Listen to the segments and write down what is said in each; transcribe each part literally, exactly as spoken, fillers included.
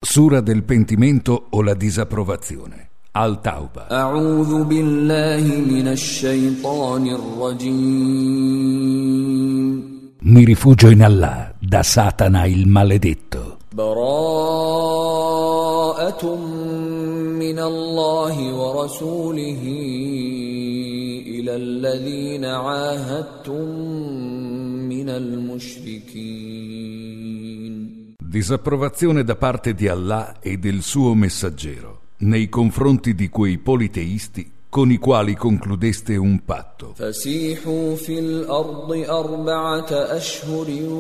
Sura del pentimento o la disapprovazione. Al-Tauba. A'udhu billahi minash shaitanir rajim. Mi rifugio in Allah da Satana il maledetto. Bara'atun min Allahi wa rasulihi ila alladhina 'ahadtum min al-mushrikin. Disapprovazione da parte di Allah e del suo messaggero nei confronti di quei politeisti con i quali concludeste un patto. Fasihu fil ardi arba'ata ashhurin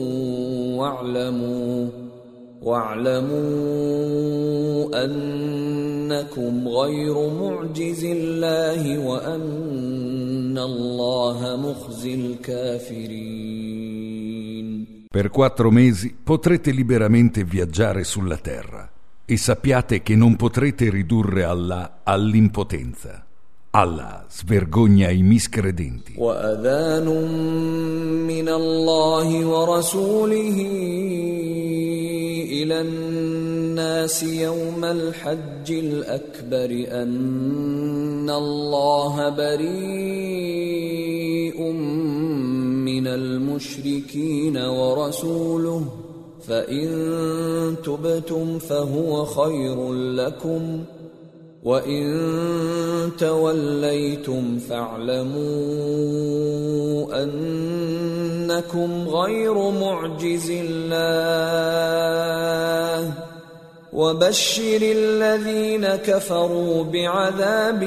wa'lamu wa'lamu annakum ghayru mu'jizillahi wa anna Allaha mukhzil kafirin. Per quattro mesi potrete liberamente viaggiare sulla terra e sappiate che non potrete ridurre Allah all'impotenza. Allah svergogna i miscredenti. Wa adhanun min Allahi wa rasulihi ila an-nasi yawm al-hajj al-akbar anna Allaha bari'un من المشركين ورسوله فإن تبتم فهو خير لكم وإن توليتم فاعلموا أنكم غير معجز الله وبشر الذين كفروا بعذاب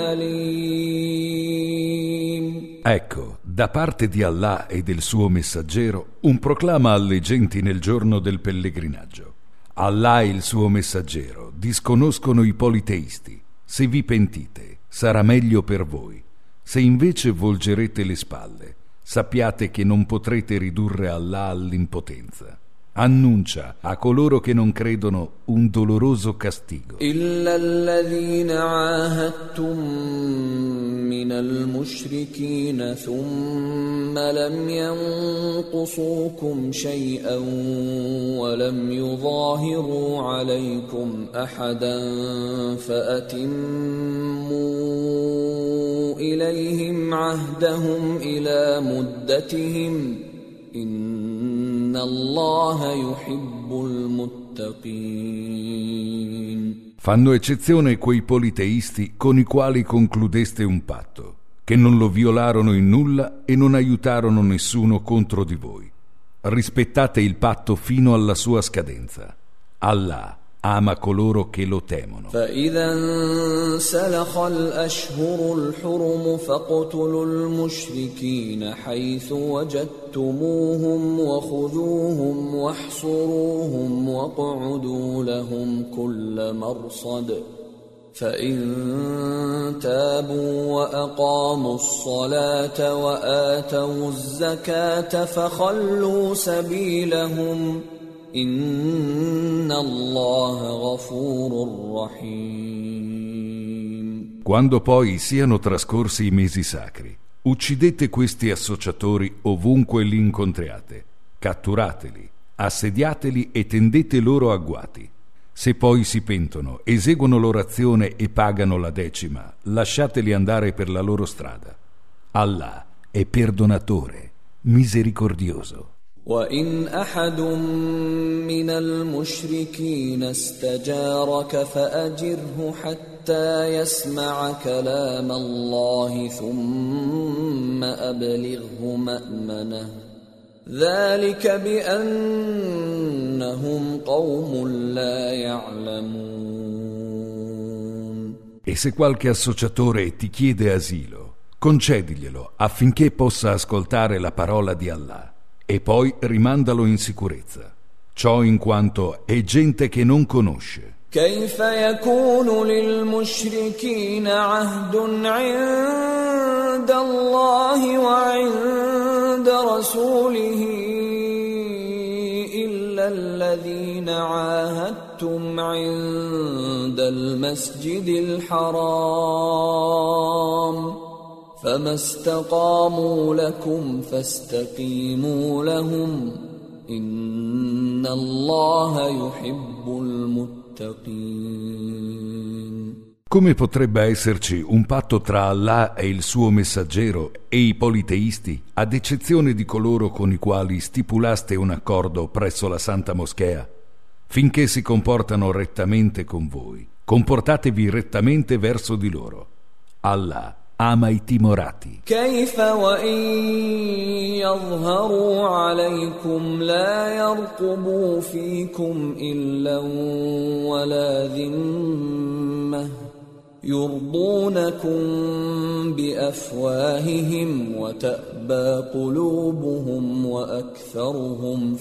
أليم. Ecco, da parte di Allah e del suo messaggero, un proclama alle genti nel giorno del pellegrinaggio. Allah e il suo messaggero disconoscono i politeisti. Se vi pentite, sarà meglio per voi. Se invece volgerete le spalle, sappiate che non potrete ridurre Allah all'impotenza. Annuncia a coloro che non credono un doloroso castigo. Illa alladhina 'ahadtum min al-mushrikin thumma lam yanqusukum shay'an wa lam yudahiru 'alaykum ahadan fa'atimmu ilayhim 'ahdahum ila muddatihim inna Allaha yuhibbul muttaqin. Fanno eccezione quei politeisti con i quali concludeste un patto, che non lo violarono in nulla e non aiutarono nessuno contro di voi. Rispettate il patto fino alla sua scadenza. Allah ama coloro che lo temono. فَإِذَا انْسَلَخَ الْأَشْهُرُ الْحُرُمُ فَاقْتُلُوا الْمُشْرِكِينَ حَيْثُ وَجَدتُّمُوهُمْ وَخُذُوهُمْ وَاحْصُرُوهُمْ وَاقْعُدُوا لَهُمْ كُلَّ مَرْصَدٍ فَإِن تَابُوا وَأَقَامُوا الصَّلَاةَ وَآتَوُا الزَّكَاةَ فَخَلُّوا سَبِيلَهُمْ Inna Allaha ghafurur rahim. Quando poi siano trascorsi i mesi sacri, uccidete questi associatori ovunque li incontriate, catturateli, assediateli e tendete loro agguati. Se poi si pentono, eseguono l'orazione e pagano la decima, lasciateli andare per la loro strada. Allah è perdonatore, misericordioso. وَإِنْ أَحَدٌ مِّنَ الْمُشْرِكِينَ اسْتَجَارَكَ فَأَجِرْهُ حَتَّى يَسْمَعَ كَلَامَ اللَّهِ ثُمَّ أَبْلِغْهُ مَأْمَنَهُ ذَلِكَ بِأَنَّهُمْ قَوْمٌ لَّا يَعْلَمُونَ. E se qualche associatore ti chiede asilo, concediglielo affinché possa ascoltare la parola di Allah. E poi rimandalo in sicurezza. Ciò in quanto è gente che non conosce. كيف يكون للمشركين عهد عند الله وعند رسوله إلا الذين عاهدتم عند المسجد الحرام فما استقاموا لكم فاستقيموا لهم إن الله يحب المتقين. Come potrebbe esserci un patto tra Allah e il suo messaggero e i politeisti, ad eccezione di coloro con i quali stipulaste un accordo presso la Santa Moschea? Finché si comportano rettamente con voi, comportatevi rettamente verso di loro. Allah ama i timorati. كيف وإن يظهروا عليكم لا يرقبوا فيكم إلا ولا ذمة يرضونكم بأفواههم وتأبى قلوبهم وأكثرهم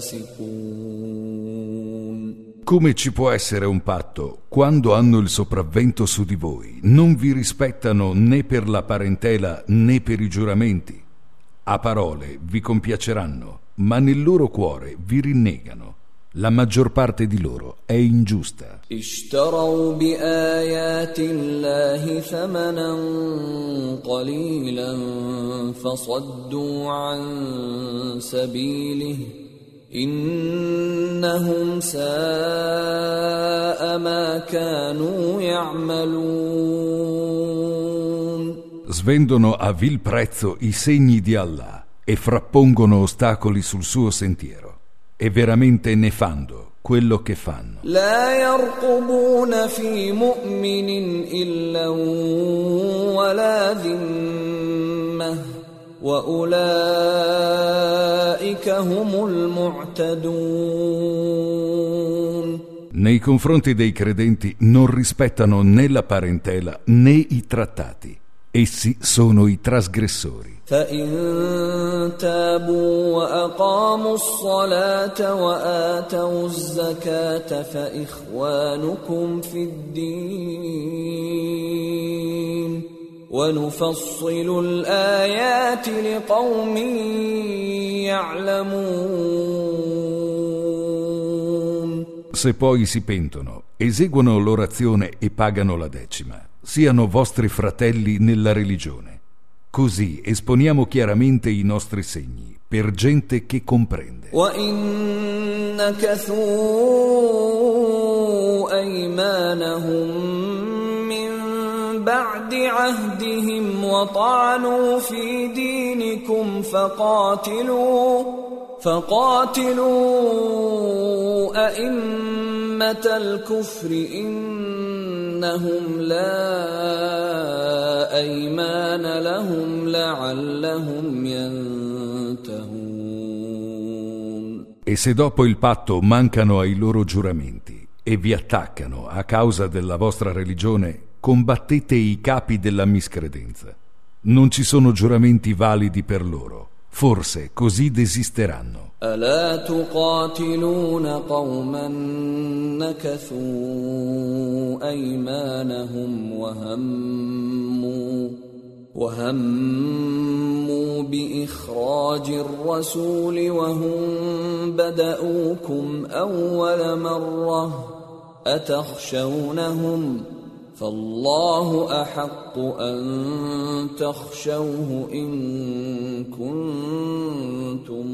فاسقون. Come ci può essere un patto quando hanno il sopravvento su di voi? Non vi rispettano né per la parentela né per i giuramenti. A parole vi compiaceranno, ma nel loro cuore vi rinnegano. La maggior parte di loro è ingiusta. اشتروا بآيات الله ثمنا قليلا فصدوا عن سبيله إنهم ساء ما كانوا يعملون. Svendono a vil prezzo i segni di Allah e frappongono ostacoli sul suo sentiero. È veramente nefando quello che fanno. لا يرقبون في مؤمن إلا ولا ذمة وأولئك هم المعتدون. Nei confronti dei credenti non rispettano né la parentela né i trattati. Essi sono i trasgressori. فإن تابوا وأقاموا الصلاة وآتوا الزكاة فإخوانكم في الدين ونفصل الآيات لقوم يعلمون. Se poi si pentono, eseguono l'orazione e pagano la decima, siano vostri fratelli nella religione. Così esponiamo chiaramente i nostri segni per gente che comprende. وَإِن نَكَثُوا أَيْمَانَهُم مِّن بَعْدِ عَهْدِهِمْ وَطَعَنُوا فِي دِينِكُمْ فَقَاتِلُوا فَقَاتِلُوا أَئِمَّةَ الْكُفْرِ إِنَّهُمْ لَا أَيْمَانَ لَهُمْ لَعَلَّهُمْ يَنْتَهُونَ. E se dopo il patto mancano ai loro giuramenti e vi attaccano a causa della vostra religione, combattete i capi della miscredenza. Non ci sono giuramenti validi per loro. Forse così desisteranno. ألا تقاتلون قوما نكثوا أيمانهم وهموا وهموا بإخراج الرسول وهم بدؤوكم أول مرة أتخشونهم فالله أحق أن تخشوه إن كنتم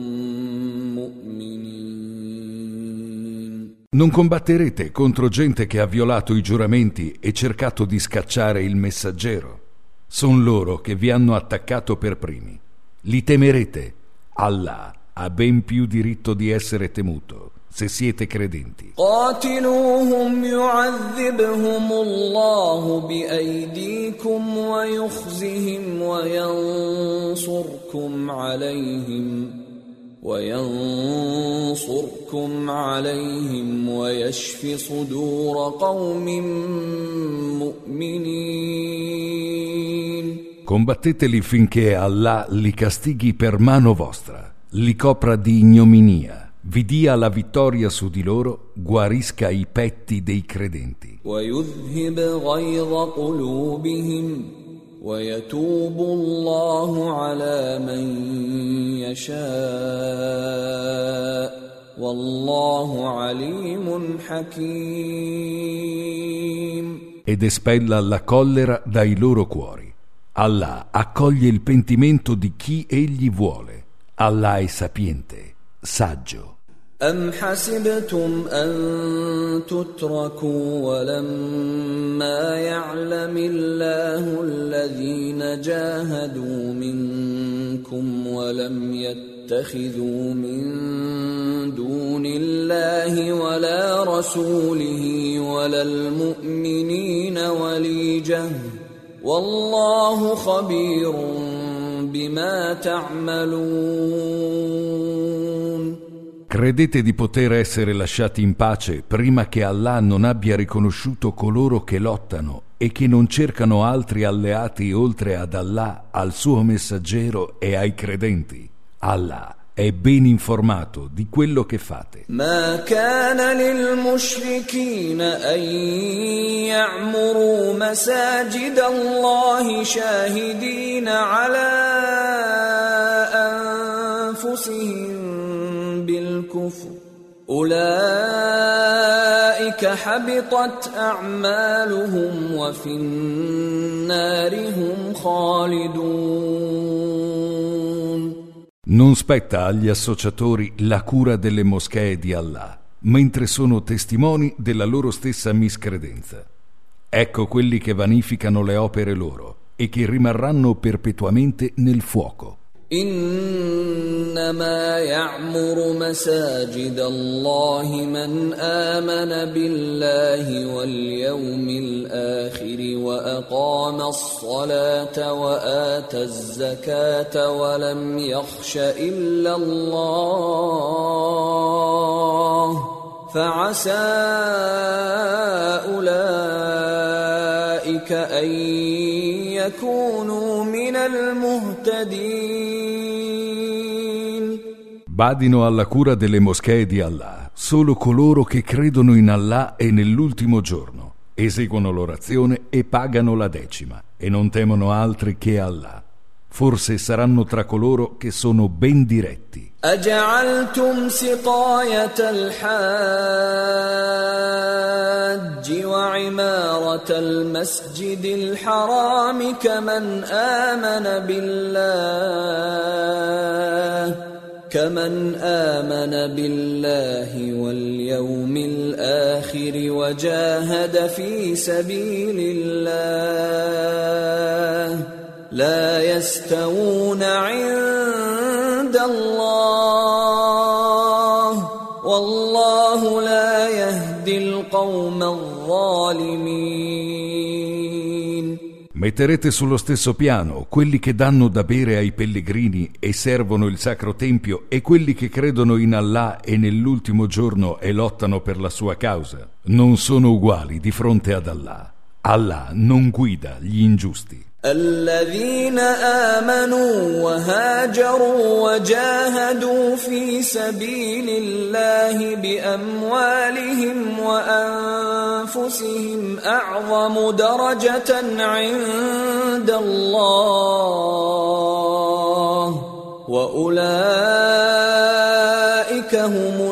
مؤمنين. Non combatterete contro gente che ha violato i giuramenti e cercato di scacciare il messaggero. Son loro che vi hanno attaccato per primi. Li temerete. Allah ha ben più diritto di essere temuto, se siete credenti. قاتلوهم يعذبهم الله بأيديكم ويخزهم وينصركم عليهم وينصركم عليهم ويشف صدور قوم مؤمنين. Combatteteli finché Allah li castighi per mano vostra, li copra di ignominia, vi dia la vittoria su di loro, guarisca i petti dei credenti. ويذهب غيظ قلوبهم ويتوب الله على من يشاء والله عليم حكيم. Ed espella la collera dai loro cuori. Allah accoglie il pentimento di chi egli vuole. Allah è sapiente saggio. أم حسبتم أن تتركوا ولما يعلم الله الذين جاهدوا منكم ولم يتخذوا من دون الله ولا رسوله ولا المؤمنين وليجة والله خبير بما تعملون. Credete di poter essere lasciati in pace prima che Allah non abbia riconosciuto coloro che lottano e che non cercano altri alleati oltre ad Allah, al suo messaggero e ai credenti? Allah è ben informato di quello che fate. ما كان للمشركين أن يعمروا مساجد الله شاهدين على أنفسهم بالكفر أولئك حبطت أعمالهم وفي النار هم خالدون. Non spetta agli associatori la cura delle moschee di Allah, mentre sono testimoni della loro stessa miscredenza. Ecco quelli che vanificano le opere loro e che rimarranno perpetuamente nel fuoco. إنما يعمر مساجد الله من آمن بالله واليوم الآخر وأقام الصلاة وآتى الزكاة ولم يخش إلا الله فعسى أولئك أن يكونوا من المهتدين. Badino alla cura delle moschee di Allah solo coloro che credono in Allah e nell'ultimo giorno, eseguono l'orazione e pagano la decima e non temono altri che Allah. Forse saranno tra coloro che sono ben diretti. أجعلتم سقاية الحاج وعمارة المسجد الحرام كمن آمن بالله كمن آمن بالله واليوم الآخر وجاهد في سبيل الله لا يستوون عند الله والله لا يهدي القوم الظالمين. Metterete sullo stesso piano quelli che danno da bere ai pellegrini e servono il sacro tempio e quelli che credono in Allah e nell'ultimo giorno e lottano per la sua causa. Non sono uguali di fronte ad Allah. Allah non guida gli ingiusti. الذين آمنوا وهاجروا وجاهدوا في سبيل الله بأموالهم وأنفسهم أعظم درجة عند الله وأولئك هم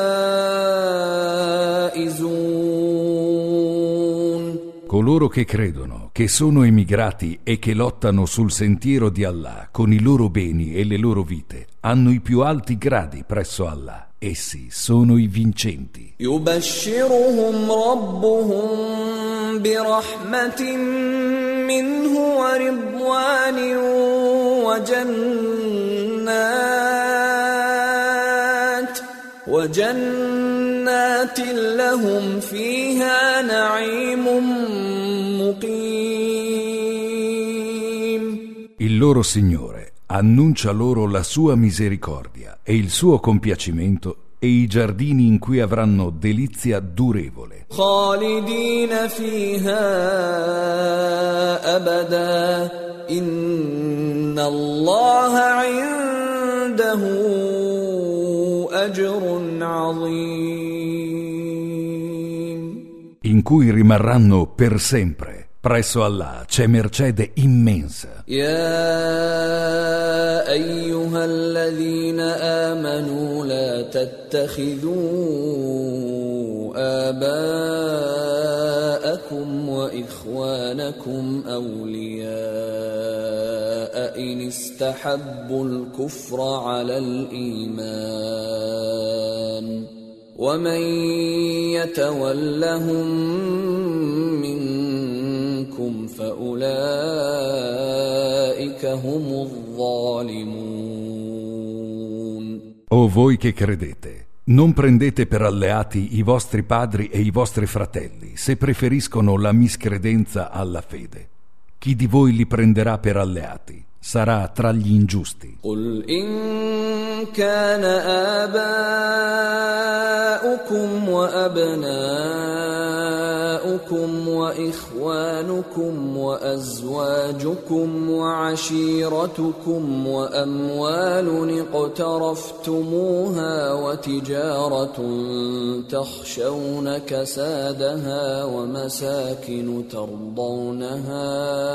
الفائزون. Coloro che credono, che sono emigrati e che lottano sul sentiero di Allah con i loro beni e le loro vite, hanno i più alti gradi presso Allah. Essi sono i vincenti. يبشرهم ربهم برحمة منه ورضوان وجنات وجنات لهم فيها نعيم مقيم. Il loro Signore annuncia loro la sua misericordia e il suo compiacimento e i giardini in cui avranno delizia durevole. خالدين فيها أبدا إن الله عنده أجر عظيم. In cui rimarranno per sempre. Presso Allah c'è mercede immensa. يا أيها الذين آمنوا لا تتخذوا آباءكم وإخوانكم أولياء إن استحبوا الكفر على الإيمان ومن يتولهم منكم فأولئك هم الظالمون. O voi che credete, non prendete per alleati i vostri padri e i vostri fratelli, se preferiscono la miscredenza alla fede. Chi di voi li prenderà per alleati sarà tra gli ingiusti. قل إن كان آباؤكم وأبناؤكم وإخوانكم وأزواجكم وعشيرتكم وأموال اقترفتموها وتجارة تخشون كسادها ومساكن ترضونها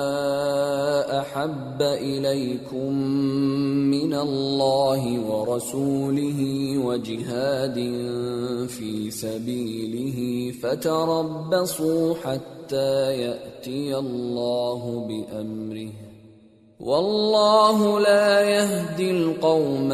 أحب إليكم من الله ورسوله وجهاد في سبيله فتربصوا حتى يأتي الله بأمره والله لا يهدي القوم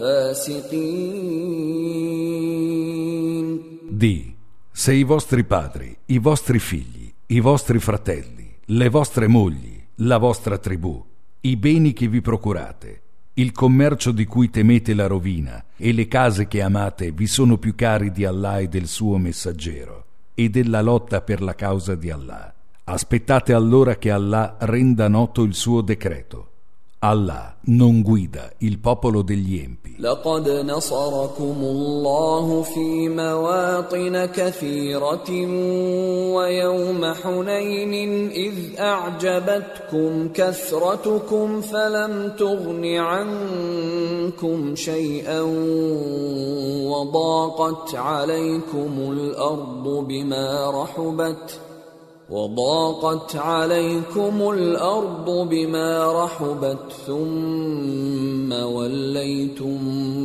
الفاسقين. Di, se i vostri padri, i vostri figli, i vostri fratelli, le vostre mogli, la vostra tribù, i beni che vi procurate, il commercio di cui temete la rovina e le case che amate vi sono più cari di Allah e del suo messaggero e della lotta per la causa di Allah. Aspettate allora che Allah renda noto il suo decreto. Allah non guida il popolo degli empi. لقد نصركم الله في مواطن كثيرة ويوم حنين إذ أعجبتكم كثرتكم فلم تغن عنكم شيئا وضاقت عليكم الأرض بما رحبت وضاقت عليكم الأرض بما رحبت ثم وليتم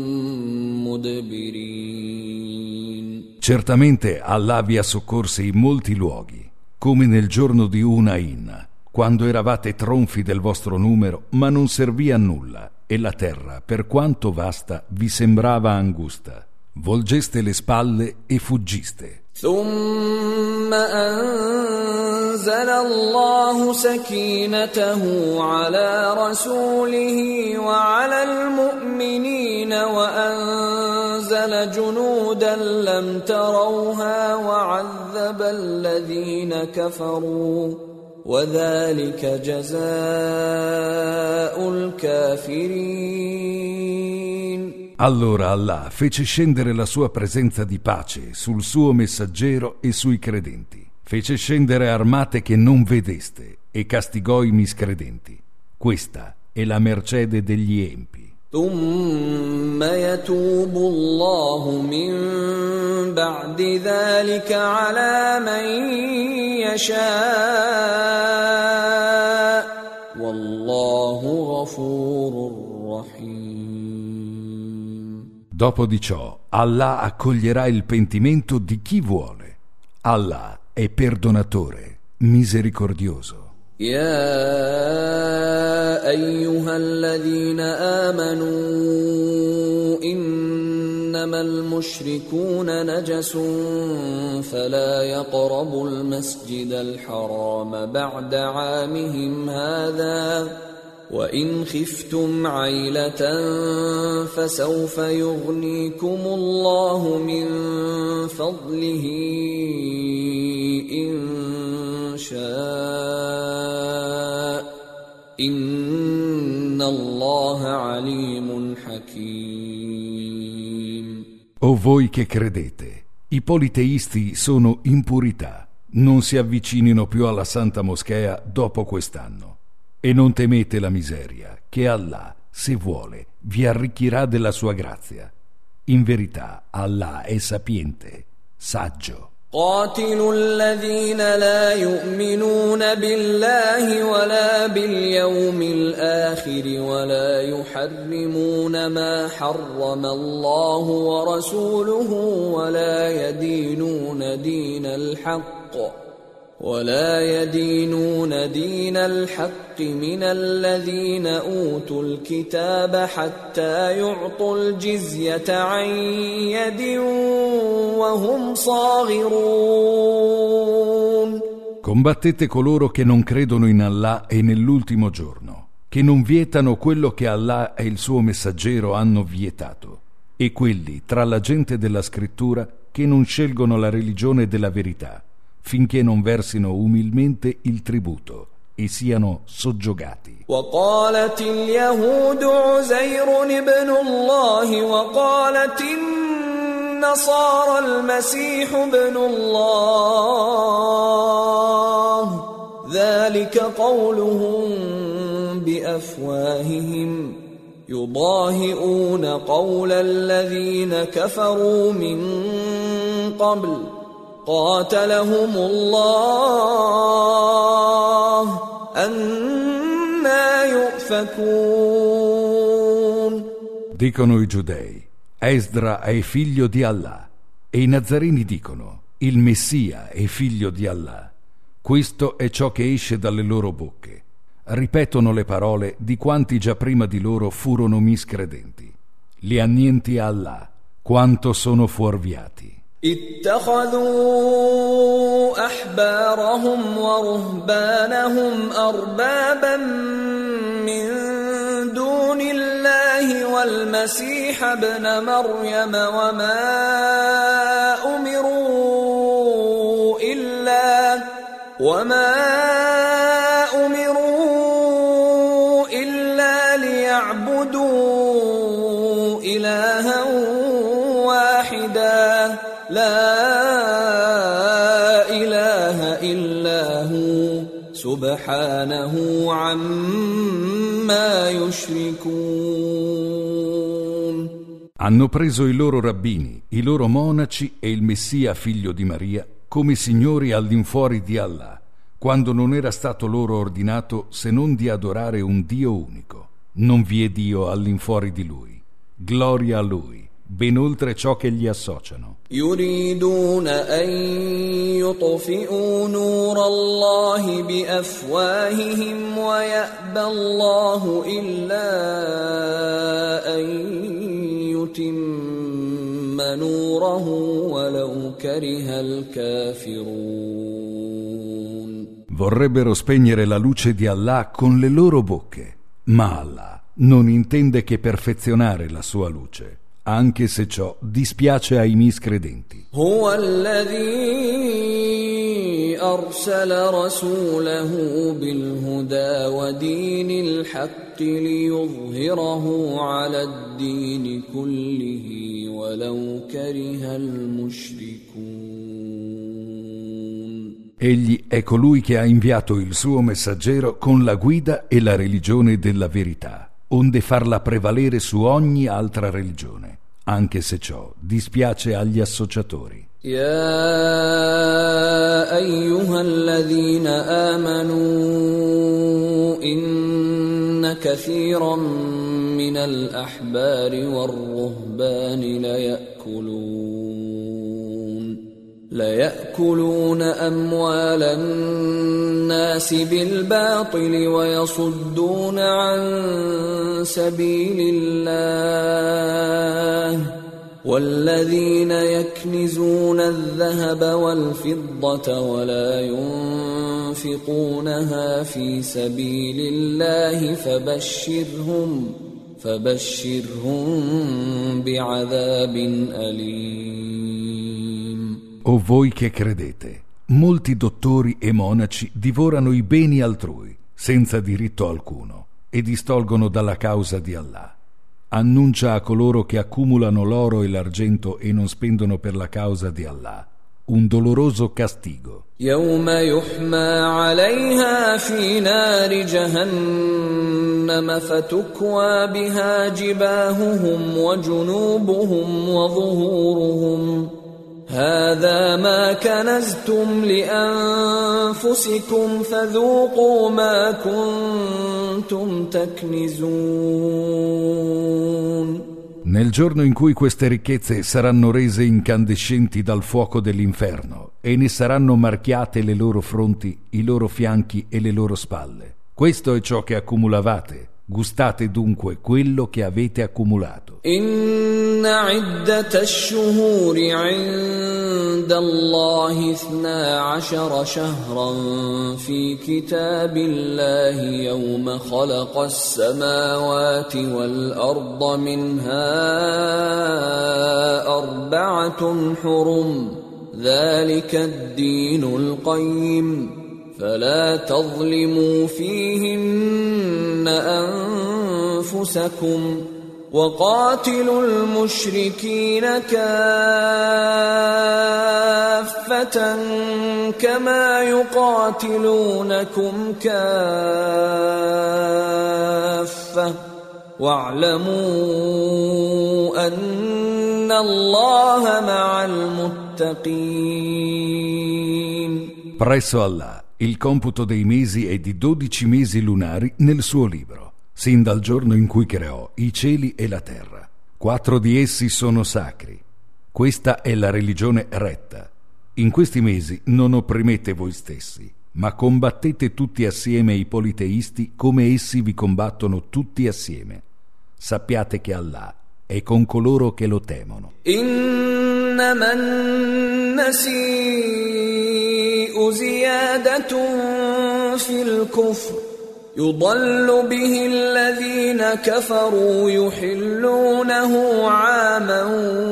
مدبرين. Certamente Allah vi ha soccorsi in molti luoghi, come nel giorno di Hunayn, quando eravate tronfi del vostro numero, ma non servì a nulla, e la terra, per quanto vasta, vi sembrava angusta. Volgeste le spalle e fuggiste. ثم أنزل الله سكينته على رسوله وعلى المؤمنين وأنزل جنودا لم تروها وعذب الذين كفروا وذلك جزاء الكافرين. Allora Allah fece scendere la sua presenza di pace sul suo messaggero e sui credenti. Fece scendere armate che non vedeste e castigò i miscredenti. Questa è la mercede degli empi. ثم يتوب الله من بعد ذلك على من يشاء والله غفور رحيم. Dopo di ciò, Allah accoglierà il pentimento di chi vuole. Allah è perdonatore, misericordioso. يا أيها الذين آمنوا إنما المشركون نجس فلا يقربوا المسجد الحرام بعد عامهم هذا وإن خفتم عيلة فسوف يغنيكم الله من فضله إن شاء إن الله عليم حكيم. O voi che credete, i politeisti sono impurità, non si avvicinino più alla Santa Moschea dopo quest'anno. E non temete la miseria, che Allah, se vuole, vi arricchirà della sua grazia. In verità, Allah è sapiente, saggio. قاتلوا الذين لا يؤمنون بالله ولا باليوم الآخر ولا يحرمون ما حرم الله ورسوله ولا يدينون دين الحق ولا يدينون دين الحق من الذين أوتوا الكتاب حتى يعطوا الجزية عن يد وهم صاغرون. Combattete coloro che non credono in Allah e nell'ultimo giorno, che non vietano quello che Allah e il suo messaggero hanno vietato, e quelli tra la gente della scrittura che non scelgono la religione della verità, finché non versino umilmente il tributo e siano soggiogati. وقالت اليهود عزير ابن الله وقالت النصارى المسيح ابن الله ذلك قولهم بأفواههم يضاهئون قول الذين كفروا من قبل قاتلهم الله أنى يؤفكون. Dicono i giudei: Esdra è figlio di Allah, e i nazarini dicono: il Messia è figlio di Allah. Questo è ciò che esce dalle loro bocche. Ripetono le parole di quanti già prima di loro furono miscredenti. Li annienti Allah, quanto sono fuorviati. اتخذوا أحبارهم ورهبانهم أربابا من دون الله والمسيح ابن مريم وما أمروا إلا وما أمروا إلا ليعبدوا إلها واحدا لا إله إلا هو سبحانه عما يشركون. Hanno preso i loro rabbini, i loro monaci e il Messia figlio di Maria come signori all'infuori di Allah, quando non era stato loro ordinato se non di adorare un Dio unico. Non vi è Dio all'infuori di Lui. Gloria a Lui, ben oltre ciò che gli associano. يريدون أن يطفئوا نور الله بأفواههم ويأبى الله إلا أن يتم نوره ولو كره الكافرون. Vorrebbero spegnere la luce di Allah con le loro bocche, ma Allah non intende che perfezionare la sua luce, anche se ciò dispiace ai miscredenti. هو الذي أرسل رسوله بالهدى ودين الحق ليظهره على الدين كله ولو كره المشركون. Egli è colui che ha inviato il suo messaggero con la guida e la religione della verità, onde farla prevalere su ogni altra religione, anche se ciò dispiace agli associatori. يا أيها الذين آمنوا إن كثيرا من الأحبار والرهبان ليأكلون ليأكلون أموال الناس بالباطل ويصدون عن سبيل الله والذين يكنزون الذهب والفضة ولا ينفقونها في سبيل الله فبشرهم فبشرهم بعذاب أليم. O voi che credete, molti dottori e monaci divorano i beni altrui senza diritto alcuno e distolgono dalla causa di Allah. Annuncia a coloro che accumulano l'oro e l'argento e non spendono per la causa di Allah un doloroso castigo. يوم يحمى عليها في نار جهنم فتكوى بها جباههم وجنوبهم وظهورهم هذا ما كنزتم لأنفسكم فذوقوا ما كنتم تكنزون. Nel giorno in cui queste ricchezze saranno rese incandescenti dal fuoco dell'inferno e ne saranno marchiate le loro fronti, i loro fianchi e le loro spalle. Questo è ciò che accumulavate. Gustate dunque quello che avete accumulato. Inna iddata ash-shuhuri 'inda Allahi ithna 'ashara shahran fi kitabillahi yawma khalaqa as-samawati wal arda minha arba'atun hurum dhalika ad-dinul qayyim فلا تظلموا فيهن أنفسكم وقاتلوا المشركين كافة كما يقاتلونكم كافة واعلموا أن الله مع المتقين. Presso Allah il computo dei mesi è di dodici mesi lunari nel suo libro, sin dal giorno in cui creò i cieli e la terra. Quattro di essi sono sacri. Questa è la religione retta. In questi mesi non opprimete voi stessi, ma combattete tutti assieme i politeisti come essi vi combattono tutti assieme. Sappiate che Allah è con coloro che lo temono. إنما النسيء زيادة في الكفر يضل به الذين كفروا يحلونه عاما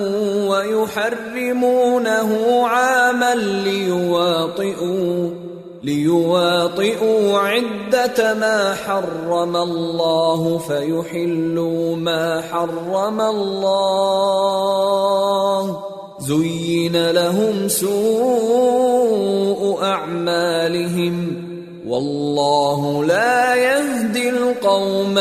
ويحرمونه عاما ليواطئوا ليواطئوا عدة ما حرم الله فيحلوا ما حرم الله زين لهم سوء أعمالهم والله لا يهدي القوم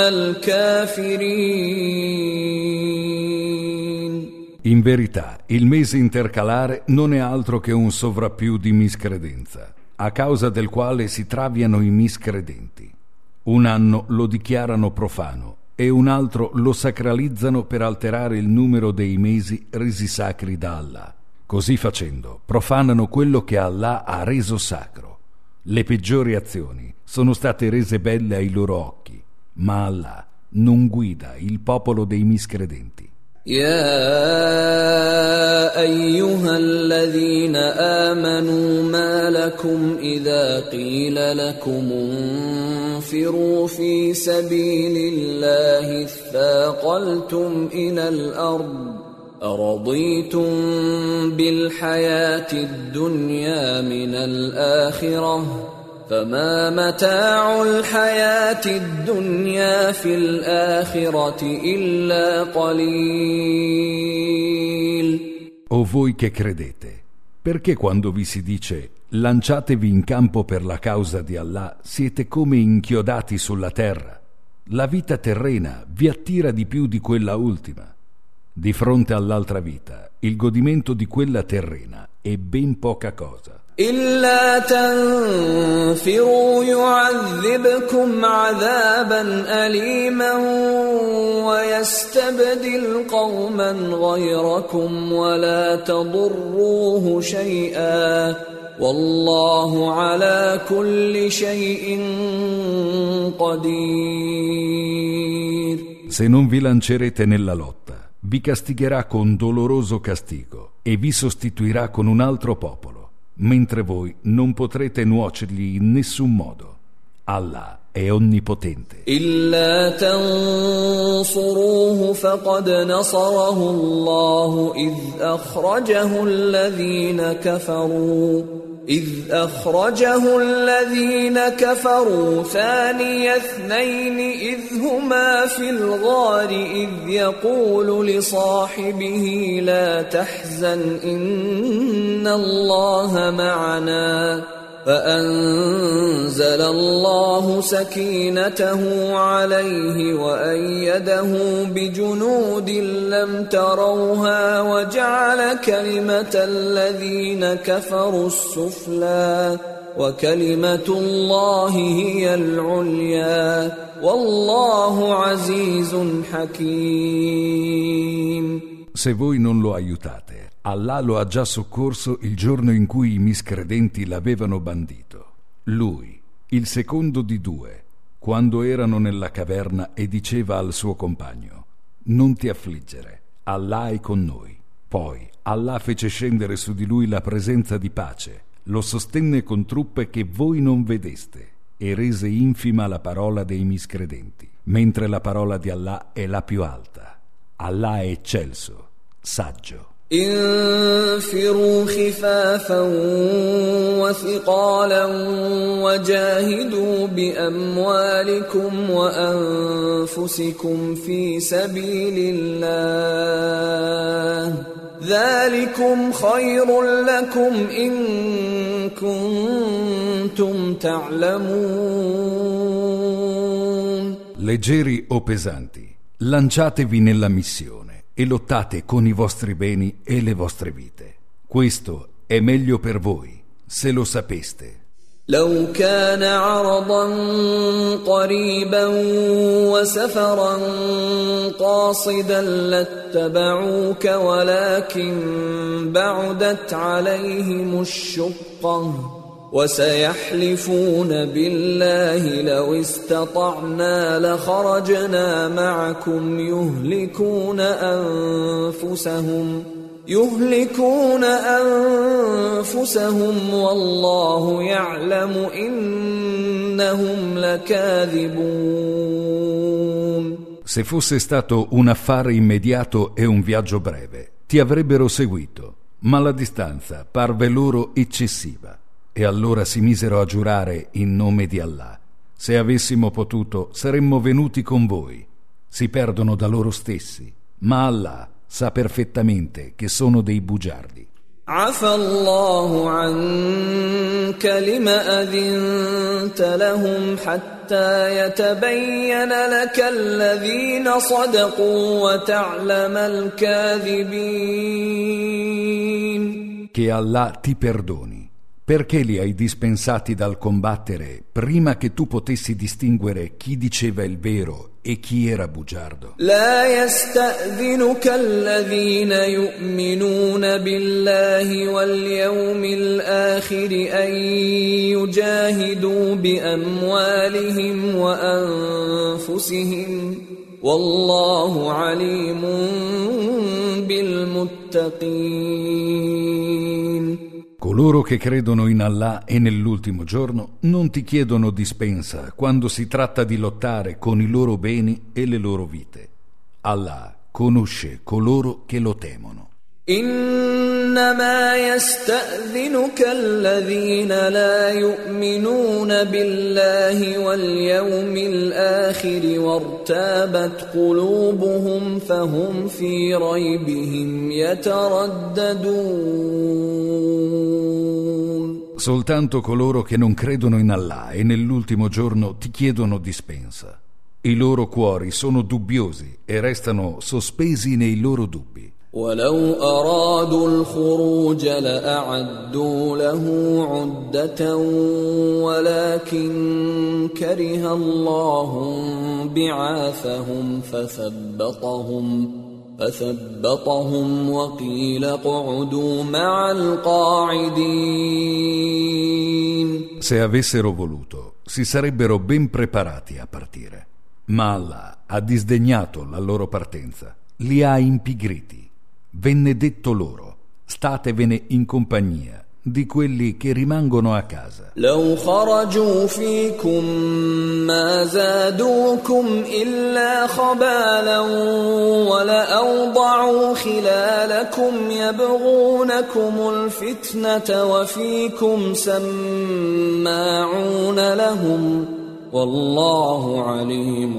الكافرين. In verità, il mese intercalare non è altro che un sovrappiù di miscredenza, a causa del quale si traviano i miscredenti. Un anno lo dichiarano profano e un altro lo sacralizzano per alterare il numero dei mesi resi sacri da Allah. Così facendo, profanano quello che Allah ha reso sacro. Le peggiori azioni sono state rese belle ai loro occhi, ma Allah non guida il popolo dei miscredenti. يا أيها الذين آمنوا ما لكم إذا قيل لكم انفروا في سبيل الله اثاقلتم إلى الأرض أرضيتم بالحياة الدنيا من الآخرة فما متاع الحياة الدنيا في الآخرة إلا قليل. O voi che credete, perché quando vi si dice lanciatevi in campo per la causa di Allah siete come inchiodati sulla terra? La vita terrena vi attira di più di quella ultima. Di fronte all'altra vita, il godimento di quella terrena è ben poca cosa. إلا تنفروا يعذبكم عذابا أليما ويستبدل قوما غيركم ولا تضروه شيئا والله على كل شيء قدير. Se non vi lancerete nella lotta, vi castigherà con doloroso castigo e vi sostituirà con un altro popolo, mentre voi non potrete nuocergli in nessun modo. Allah è onnipotente. إلا تنصروه فقد نصره الله إذ أخرجه الذين كفروا إذ أخرجه الذين كفروا ثاني اثنين إذ هما في الغار إذ يقول لصاحبه لا تحزن إن الله معنا فأنزل الله سكينته عليه وأيده بجنود لم تروها وجعل كلمة الذين كفروا السفلى وكلمة الله هي العليا والله عزيز حكيم. Se voi non lo aiutate, Allah lo ha già soccorso il giorno in cui i miscredenti l'avevano bandito. Lui, il secondo di due, quando erano nella caverna e diceva al suo compagno: non ti affliggere, Allah è con noi. Poi Allah fece scendere su di lui la presenza di pace, lo sostenne con truppe che voi non vedeste e rese infima la parola dei miscredenti, mentre la parola di Allah è la più alta. Allah è eccelso, saggio. انفروا خفافا وثقالا وجاهدوا بأموالكم وأنفسكم في سبيل الله ذلكم خير لكم إن كنتم تعلمون. Leggeri o pesanti, lanciatevi nella missione e lottate con i vostri beni e le vostre vite. Questo è meglio per voi, se lo sapeste. لو كان عرضا قريبا وسفرا قاصدا لاتبعوك ولكن بعدت عليهم الشقة وسيحلفون بالله لو استطعنا لخرجنا معكم يهلكون أنفسهم يهلكون أنفسهم والله يعلم إنهم لكاذبون. Se fosse stato un affare immediato e un viaggio breve, ti avrebbero seguito, ma la distanza parve loro eccessiva. E allora si misero a giurare in nome di Allah: se avessimo potuto saremmo venuti con voi. Si perdono da loro stessi, ma Allah sa perfettamente che sono dei bugiardi. عفى الله عنك لما أذنت لهم حتى يتبين لك الذين صدقوا وتعلم الكاذبين. Che Allah ti perdoni. Perché li hai dispensati dal combattere prima che tu potessi distinguere chi diceva il vero e chi era bugiardo? لا يستأذنك الذين يؤمنون بالله واليوم الآخر أن يجاهدوا بأموالهم وأنفسهم والله عليم بالمتقين. Coloro che credono in Allah e nell'ultimo giorno non ti chiedono dispensa quando si tratta di lottare con i loro beni e le loro vite. Allah conosce coloro che lo temono. إنما يستأذنك الذين لا يؤمنون بالله واليوم الآخر وارتابت قلوبهم فهم في ريبهم يترددون. Soltanto coloro che non credono in Allah e nell'ultimo giorno ti chiedono dispensa. I loro cuori sono dubbiosi e restano sospesi nei loro dubbi. ولو أرادوا الخروج لأعدوا له عدة ولكن كره الله بعاثهم فثبطهم فثبطهم وقيل اقعدوا مع القاعدين. Se avessero voluto, si sarebbero ben preparati a partire, ma Allah ha disdegnato la loro partenza, li ha impigriti. Venne detto loro: statevene in compagnia di quelli che rimangono a casa. لو خرجوا فيكم ما زادوكم إلا خبالا ولأوضعوا خلالكم يبغونكم الفتنة وفيكم سماعون لهم والله عليم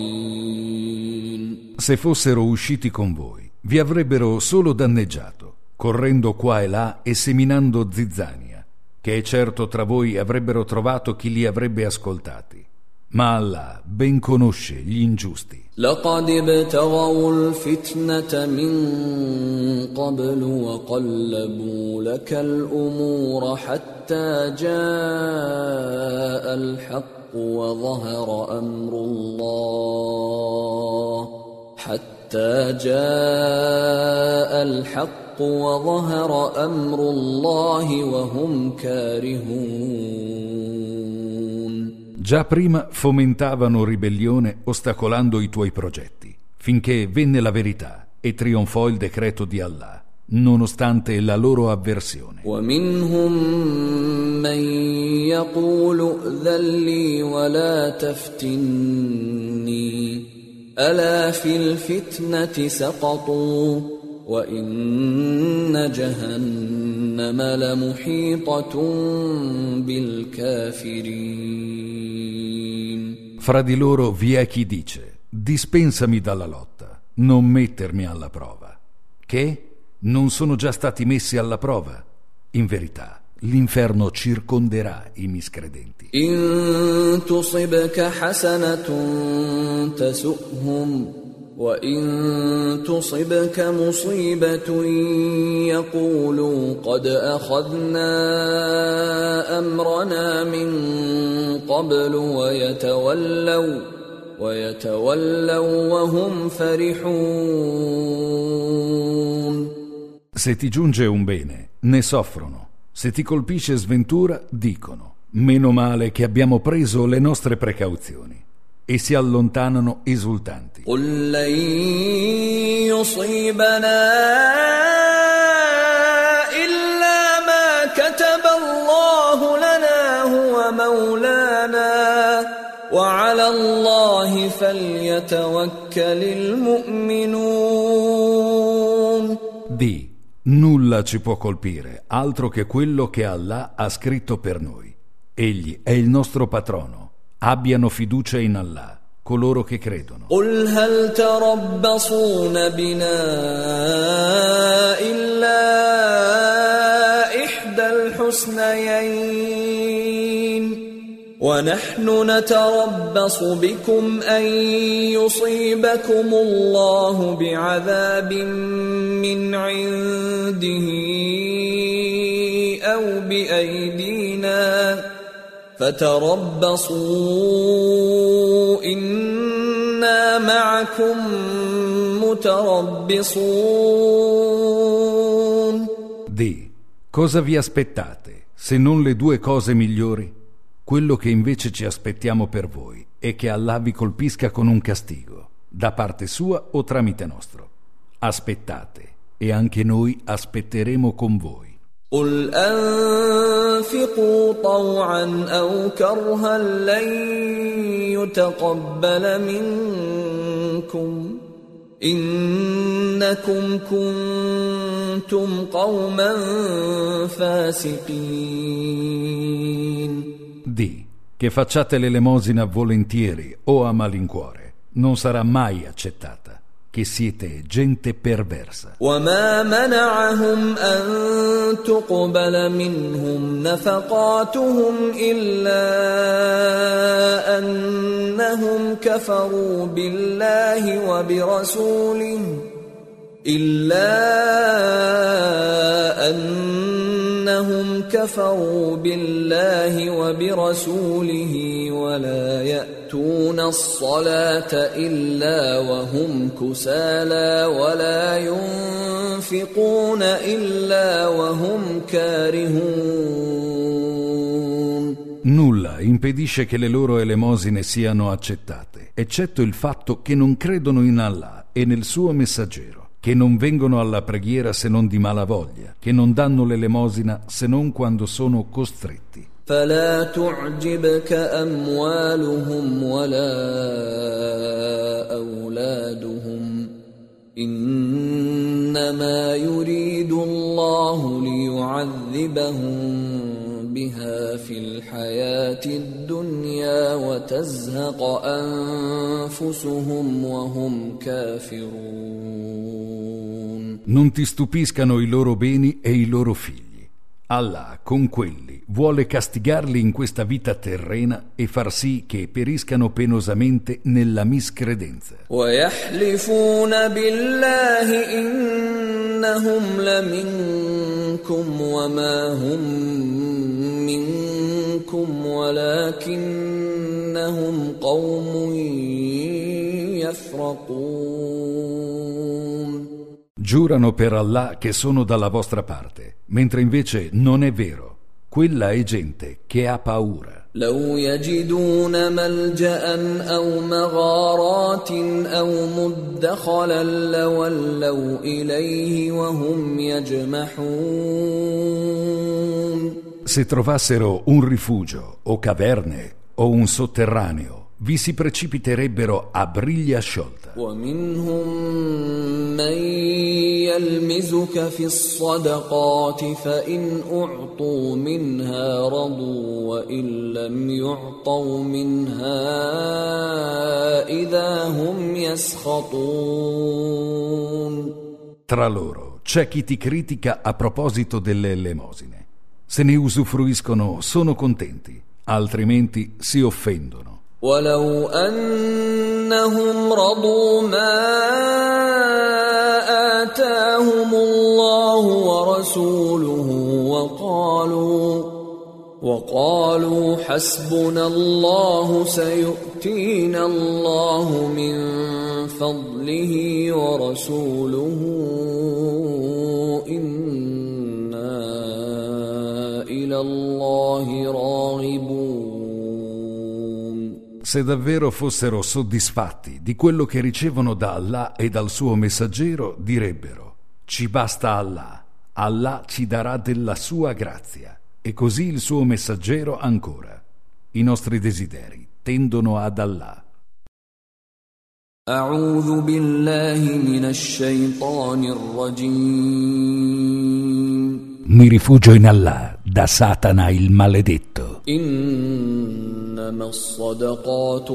بالظالمين. Se fossero usciti con voi, vi avrebbero solo danneggiato correndo qua e là e seminando zizzania, che è certo tra voi avrebbero trovato chi li avrebbe ascoltati. Ma Allah ben conosce gli ingiusti. لقد ابتغوا الفتنة من قبل وقلبوا لك الأمور حتى جاء الحق وظهر أمر الله حتى جاء الحق وظهر أمر الله وهم كارهون. Già prima fomentavano ribellione ostacolando i tuoi progetti, finché venne la verità e trionfò il decreto di Allah, nonostante la loro avversione. ومنهم من يقول ائذن لي ولا تفتني ألا في الفتنة سقطوا وإن جهنم لمحيطة بالكافرين. Fra di loro vi è chi dice: dispensami dalla lotta, non mettermi alla prova. Che? Non sono già stati messi alla prova? In verità, l'inferno circonderà i miscredenti. إن تصبك حسنة تسؤهم وإن تصبك مصيبة يقولوا قد أخذنا أمرنا من قبل ويتولوا ويتولوا وهم فرحون. Se ti giunge un bene, ne soffrono. Se ti colpisce sventura, dicono: meno male che abbiamo preso le nostre precauzioni. E si allontanano esultanti. قل لن يصيبنا إلا ما كتب الله لنا هو مولانا وعلى الله فليتوكل المؤمنون. Di: nulla ci può colpire altro che quello che Allah ha scritto per noi. Egli è il nostro patrono. Abbiano fiducia in Allah coloro che credono. قل هل تربصون بنا إلا إحدى الحسنيين ونحن نتربص بكم أن يصيبكم الله بعذاب من عنده أو بأيدينا فتربصوا إنا معكم متربصون. Di: cosa vi aspettate se non le due cose migliori? Quello che invece ci aspettiamo per voi è che Allah vi colpisca con un castigo, da parte sua o tramite nostro. Aspettate, e anche noi aspetteremo con voi. قل أنفقوا طوعا أو كرها لن يتقبل منكم إنكم كنتم قوما فاسقين. Di: che facciate l'elemosina volentieri o a malincuore, non sarà mai accettata, che siete gente perversa. وما منعهم أن تقبل منهم نفقاتهم إلا أنهم كفروا بالله وبرسوله إلا أنهم كفروا بالله وبرسوله ولا يأتون الصلاة إلا وهم كسالى ولا ينفقون إلا وهم كارهون. Nulla impedisce che le loro elemosine siano accettate, eccetto il fatto che non credono in Allah e nel suo messaggero, che non vengono alla preghiera se non di malavoglia, che non danno l'elemosina se non quando sono costretti. فلا تعجبك أموالهم ولا أولادهم إنما يريد الله ليعذبهم بها في الحياة الدنيا وتزهق أنفسهم وهم كافرون. Non ti stupiscano i loro beni e i loro figli. Allah con quelli vuole castigarli in questa vita terrena e far sì che periscano penosamente nella miscredenza. ويحلفون بالله إنهم لمنكم وما هم منكم ولكنهم قوم يفرقون. Giurano per Allah che sono dalla vostra parte, mentre invece non è vero. Quella è gente che ha paura. لو يجدون ملجأ أو مغارات أو مدخلا لولوا إليه وهم يجمحون. Se trovassero un rifugio o caverne o un sotterraneo, vi si precipiterebbero a briglia sciolta. ومنهم من يلمزك في الصدقات فإن أعطوا منها رضوا وإن لم يعطوا منها إذا هم يسخطون. Tra loro c'è chi ti critica a proposito delle elemosine. Se ne usufruiscono sono contenti, altrimenti si offendono. ولو أنهم رضوا ما آتاهم الله ورسوله وقالوا وقالوا حسبنا الله سيؤتينا الله من فضله ورسوله إنا إلى الله راغبون. Se davvero fossero soddisfatti di quello che ricevono da Allah e dal suo messaggero, direbbero: ci basta Allah, Allah ci darà della sua grazia. E così il suo messaggero ancora. I nostri desideri tendono ad Allah. أعوذ بالله من الشيطان الرجيم. Mi rifugio in Allah da Satana il maledetto. إنما الصدقات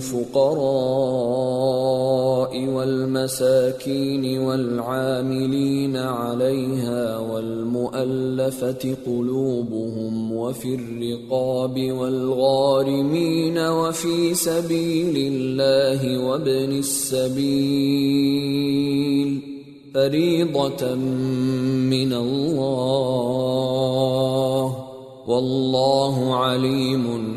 للفقراء والمساكين والعاملين عليها والمؤلفة قلوبهم وفي الرقاب والغارمين وفي سبيل الله وابن السبيل فريضة من الله والله عليم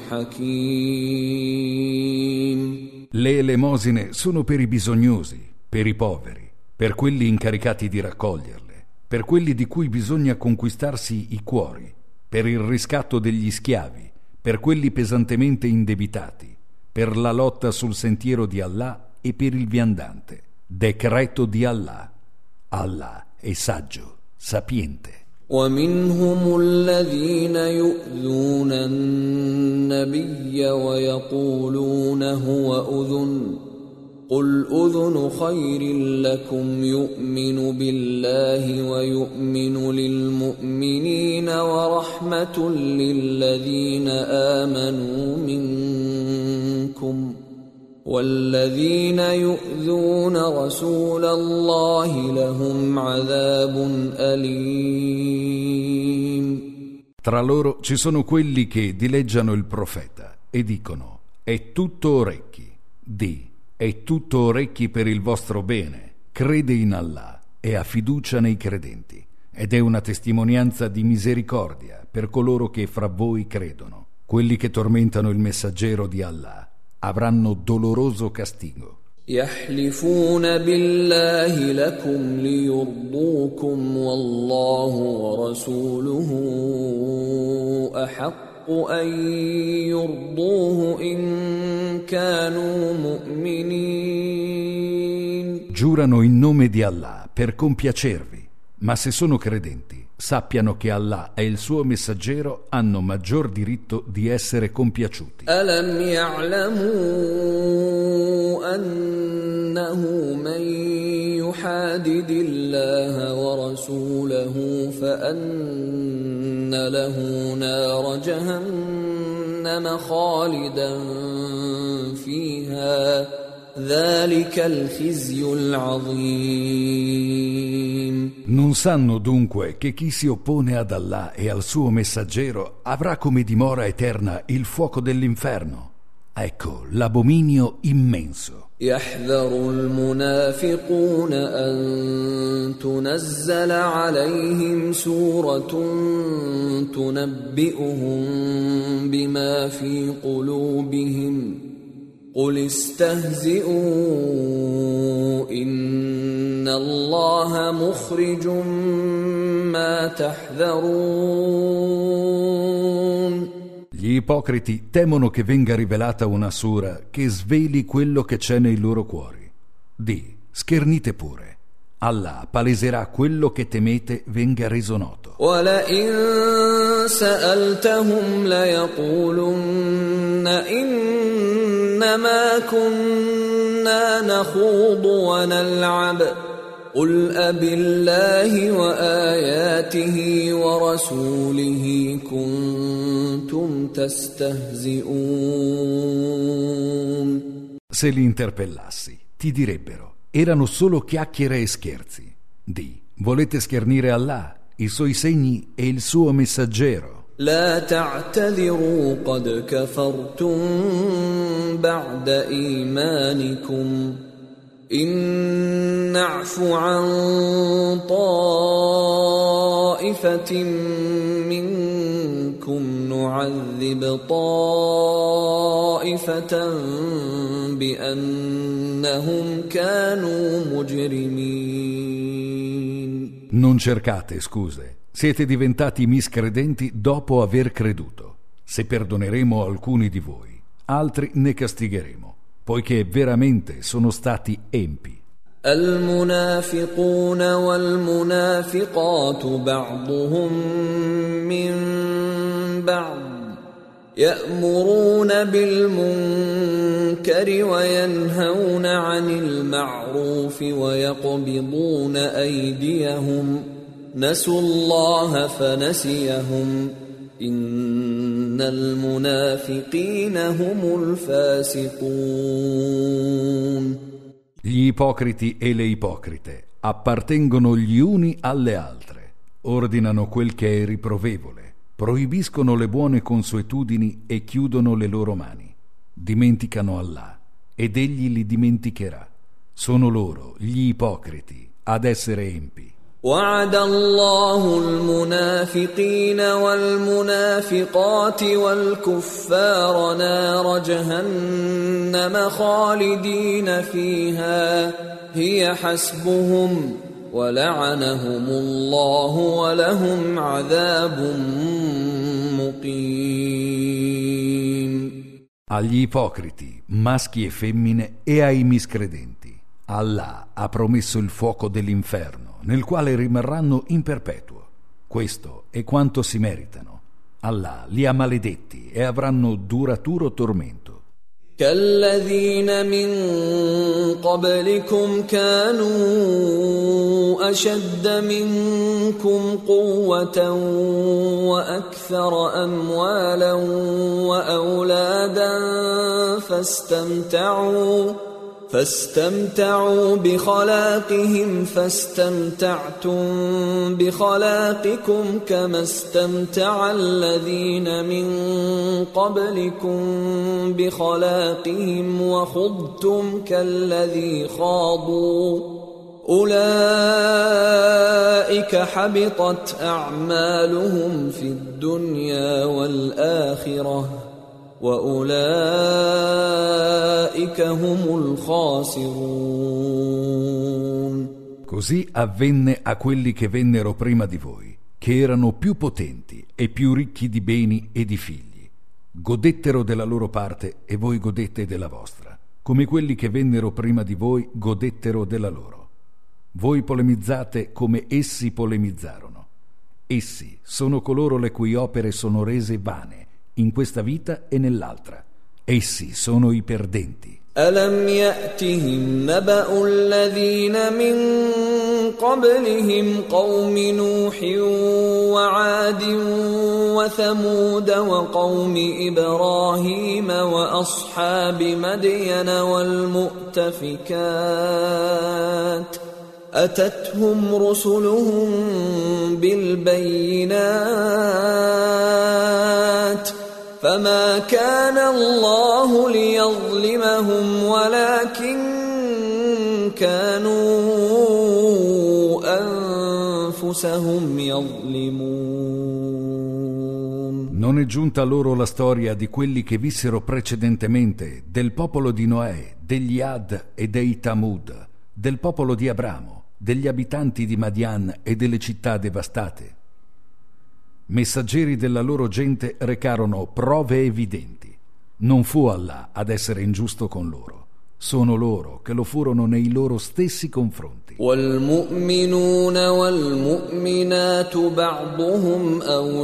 حكيم. Le elemosine sono per i bisognosi, per i poveri, per quelli incaricati di raccoglierle, per quelli di cui bisogna conquistarsi i cuori, per il riscatto degli schiavi, per quelli pesantemente indebitati, per la lotta sul sentiero di Allah e per il viandante. Decreto di Allah. Allah è saggio, sapiente. ومنهم الذين يؤذون النبي ويقولون هو أذن قل أذن خير لكم يؤمن بالله ويؤمن للمؤمنين ورحمة للذين آمنوا منكم والذين يؤذون رسول الله لهم عذاب أليم. Tra loro ci sono quelli che dileggiano il profeta e dicono: è tutto orecchi. Di: è tutto orecchi per il vostro bene. Crede in Allah e ha fiducia nei credenti. Ed è una testimonianza di misericordia per coloro che fra voi credono. Quelli che tormentano il messaggero di Allah avranno doloroso castigo. يحلفون بالله لكم ليرضوكم والله ورسوله أحق أن يرضوه إن كانوا مؤمنين. Giurano in nome di Allah per compiacervi, ma se sono credenti sappiano che Allah e il suo messaggero hanno maggior diritto di essere compiaciuti. ألم يعلموا أنه من يحادد الله ورسوله فأن له نار جهنم خالدا فيها ذلك الخزي العظيم. Non sanno dunque che chi si oppone ad Allah e al suo messaggero avrà come dimora eterna il fuoco dell'inferno. Ecco l'abominio immenso. يحذر المنافقون أن تنزل عليهم سورة تنبئهم بما في قلوبهم قل استهزئوا إن الله مخرج ما تحذرون. Gli ipocriti temono che venga rivelata una sura che sveli quello che c'è nei loro cuori. Di, schernite pure. Allah paleserà quello che temete venga reso noto. وَلَئِن سَأَلْتَهُمْ لَيَقُولُنَّ إِنَّمَا كُنَّا نَخُوضُ وَنَلْعَبُ قُلْ أَبِاللَّهِ وَآيَاتِهِ وَرَسُولِهِ كُنتُمْ تَسْتَهْزِئُونَ. Se li interpellassi, ti direbbero: erano solo chiacchiere e scherzi. Di, volete schernire Allah, i suoi segni e il suo messaggero. لا تعتذروا قد كفرتم بعد إيمانكم إن نعف عن طائفة منكم نعذب طائفة بأنهم كانوا مجرمين. Non cercate scuse. Siete diventati miscredenti dopo aver creduto. Se perdoneremo alcuni di voi, altri ne castigheremo, poiché veramente sono stati empi. المنافقون والمنافقات بعضهم من بعض يأمرون بالمنكر وينهون عن المعروف ويقبضون أيديهم نسوا الله فنسيهم إن المنافقين هم الفاسقون. Gli ipocriti e le ipocrite appartengono gli uni alle altre, ordinano quel che è riprovevole, proibiscono le buone consuetudini e chiudono le loro mani. Dimenticano Allah ed egli li dimenticherà. Sono loro, gli ipocriti, ad essere empi. وعد الله المنافقين والمنافقات والكفار نار جهنم خالدين فيها هي حسبهم ولعنهم الله ولهم عذاب مقيم. Agli ipocriti, maschi e femmine, e ai miscredenti, Allah ha promesso il fuoco dell'inferno, nel quale rimarranno in perpetuo. Questo è quanto si meritano. Allah li ha maledetti e avranno duraturo tormento. كالذين من قبلكم كانوا أشد منكم قوة وأكثر أموالا وأولادا فاستمتعوا فاستمتعوا بخلاقهم فاستمتعتم بخلاقكم كما استمتع الذين من قبلكم بخلاقهم وخضتم كالذي خاضوا أولئك حبطت أعمالهم في الدنيا والآخرة وَأُولَئِكَ هُمُ الْخَاسِرُونَ. Così avvenne a quelli che vennero prima di voi, che erano più potenti e più ricchi di beni e di figli. Godettero della loro parte e voi godette della vostra, come quelli che vennero prima di voi godettero della loro. Voi polemizzate come essi polemizzarono. Essi sono coloro le cui opere sono rese vane in questa vita e nell'altra. Essi sono i perdenti. ألم يأتهم نبأ الذين من قبلهم قوم نوح وعاد وثمود وقوم إبراهيم وأصحاب مدين والمؤتفكات أتتهم رسلهم بالبينات فما كان الله ليظلمهم ولكن كانوا أنفسهم يظلمون. Non è giunta loro la storia di quelli che vissero precedentemente, del popolo di Noè, degli Ad e dei Tamud, del popolo di Abramo, degli abitanti di Madian e delle città devastate? Messaggeri della loro gente recarono prove evidenti. Non fu Allah ad essere ingiusto con loro. Sono loro che lo furono nei loro stessi confronti. وَالْمُؤْمِنُونَ وَالْمُؤْمِنَاتُ بَعْضُهُمْ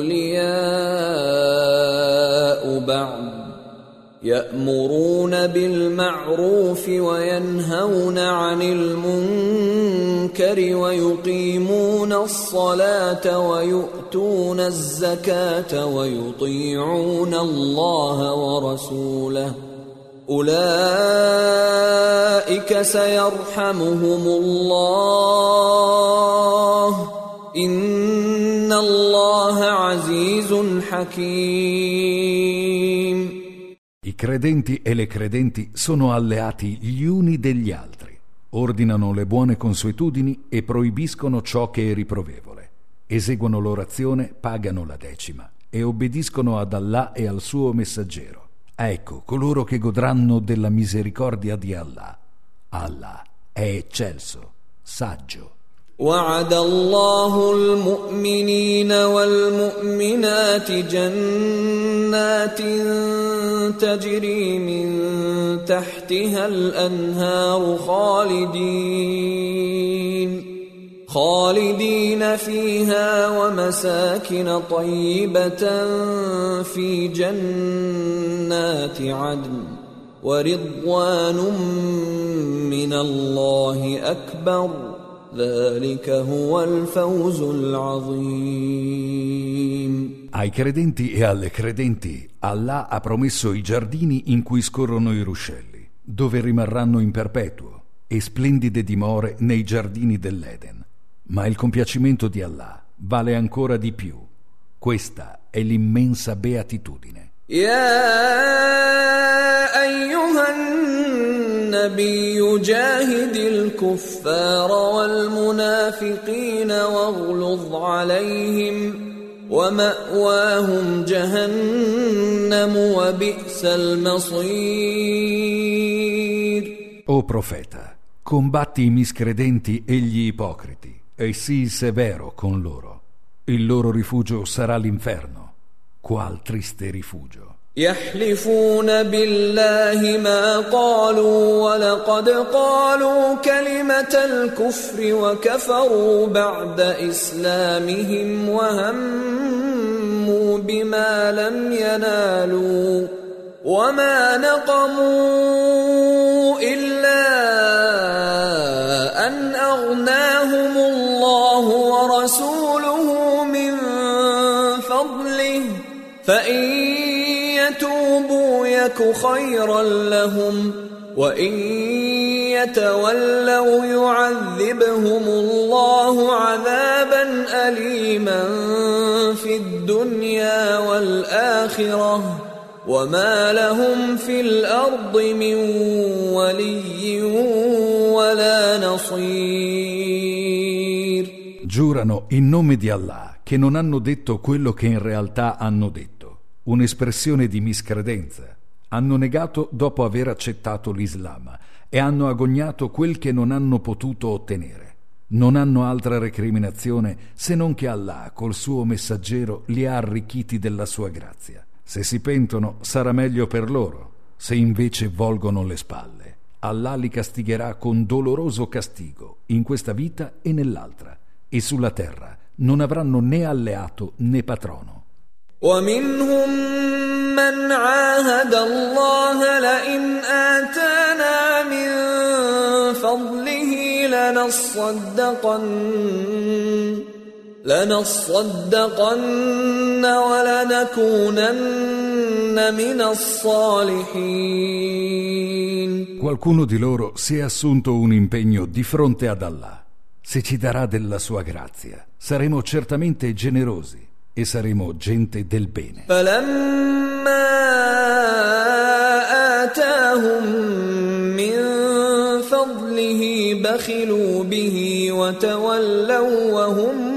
أَوْلِيَاءُ بَعْضٍ يأمرون بالمعروف وينهون عن المنكر ويقيمون الصلاة ويؤتون الزكاة ويطيعون الله ورسوله أولئك سيرحمهم الله إن الله عزيز حكيم. I credenti e le credenti sono alleati gli uni degli altri, ordinano le buone consuetudini e proibiscono ciò che è riprovevole, eseguono l'orazione, pagano la decima e obbediscono ad Allah e al suo messaggero. Ecco coloro che godranno della misericordia di Allah. Allah è eccelso, saggio. وعد الله المؤمنين والمؤمنات جنات تجري من تحتها الأنهار خالدين خالدين فيها ومساكن طيبة في جنات عدن ورضوان من الله أكبر ذلك هو الفوز العظيم. Ai credenti e alle credenti Allah ha promesso i giardini in cui scorrono i ruscelli, dove rimarranno in perpetuo, e splendide dimore nei giardini dell'Eden. Ma il compiacimento di Allah vale ancora di più. Questa è l'immensa beatitudine. يا أيها النبي جاهد الكفار والمنافقين واغلظ عليهم ومأواهم جهنم وبئس المصير. O profeta, combatti i miscredenti e gli ipocriti e sii severo con loro. Il loro rifugio sarà l'inferno. Qual triste rifugio. يحلفون بالله ما قالوا ولقد قالوا كلمة الكفر وكفروا بعد إسلامهم وهموا بما لم ينالوا وما نقموا إلا أن أغناهم الله ورسوله من فضله فإن يتوبوا يك خيرا لهم وإن يتولوا يعذبهم الله عذابا أليما في الدنيا والآخرة وما لهم في الأرض من ولي ولا نصير. Giurano in nome di Allah che non hanno detto quello che in realtà hanno detto. Un'espressione di miscredenza. Hanno negato dopo aver accettato l'Islam e hanno agognato quel che non hanno potuto ottenere. Non hanno altra recriminazione se non che Allah col suo messaggero li ha arricchiti della sua grazia. Se si pentono sarà meglio per loro, se invece volgono le spalle Allah li castigherà con doloroso castigo in questa vita e nell'altra, e sulla terra non avranno né alleato né patrono. ومنهم من عاهد الله لئن آتانا فضله لنصدقن لنصدقن ولنكونن من الصالحين. Qualcuno di loro si è assunto un impegno di fronte ad Allah. Se ci darà della sua grazia, saremo certamente generosi e saremo gente del bene. فلما آتاهم من فضله بخلوا به وتولوا وهم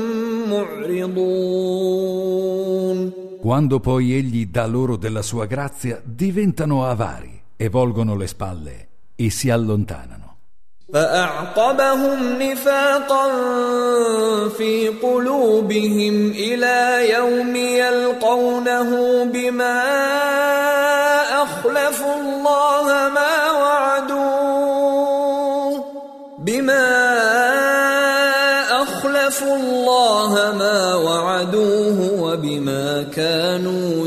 معرضون. Quando poi egli dà loro della sua grazia, diventano avari e volgono le spalle e si allontanano. فأعقبهم نفاقا في قلوبهم إلى يوم يلقونه بما أخلفوا الله ما وعدوه بما أخلفوا الله ما وعدوه وبما كانوا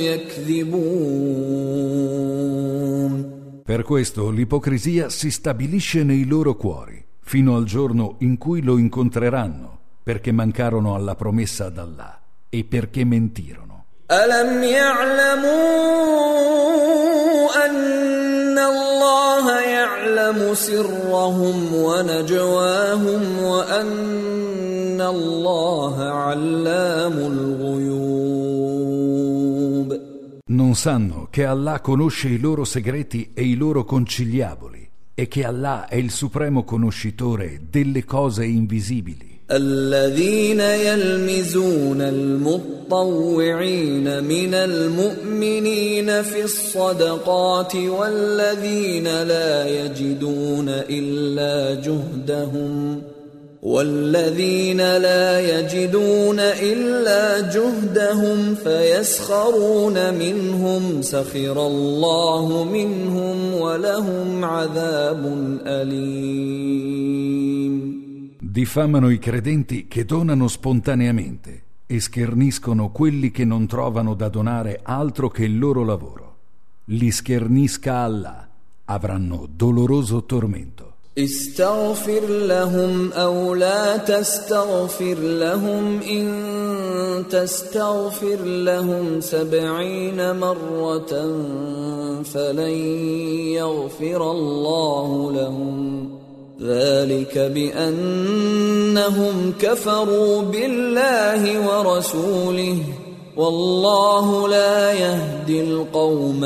يكذبون. Per questo l'ipocrisia si stabilisce nei loro cuori, fino al giorno in cui lo incontreranno, perché mancarono alla promessa d'Allah e perché mentirono. ألم يعلموا أن الله يعلم سرهم ونجواهم وأن الله علام الغيوب. Non sanno che Allah conosce i loro segreti e i loro conciliaboli e che Allah è il supremo conoscitore delle cose invisibili. الذين يلمزون المطوعين من المؤمنين في الصدقات والذين لا يجدون إلا جهدهم والذين لا يجدون إلا جهدهم فيسخرون منهم سخر الله منهم ولهم عذاب أليم. Diffamano i credenti che donano spontaneamente e scherniscono quelli che non trovano da donare altro che il loro lavoro. Li schernisca Allah, avranno doloroso tormento. استغفر لهم أو لا تستغفر لهم إن تستغفر لهم سبعين مرة فلن يغفر الله لهم ذلك بأنهم كفروا بالله ورسوله والله لا يهدي القوم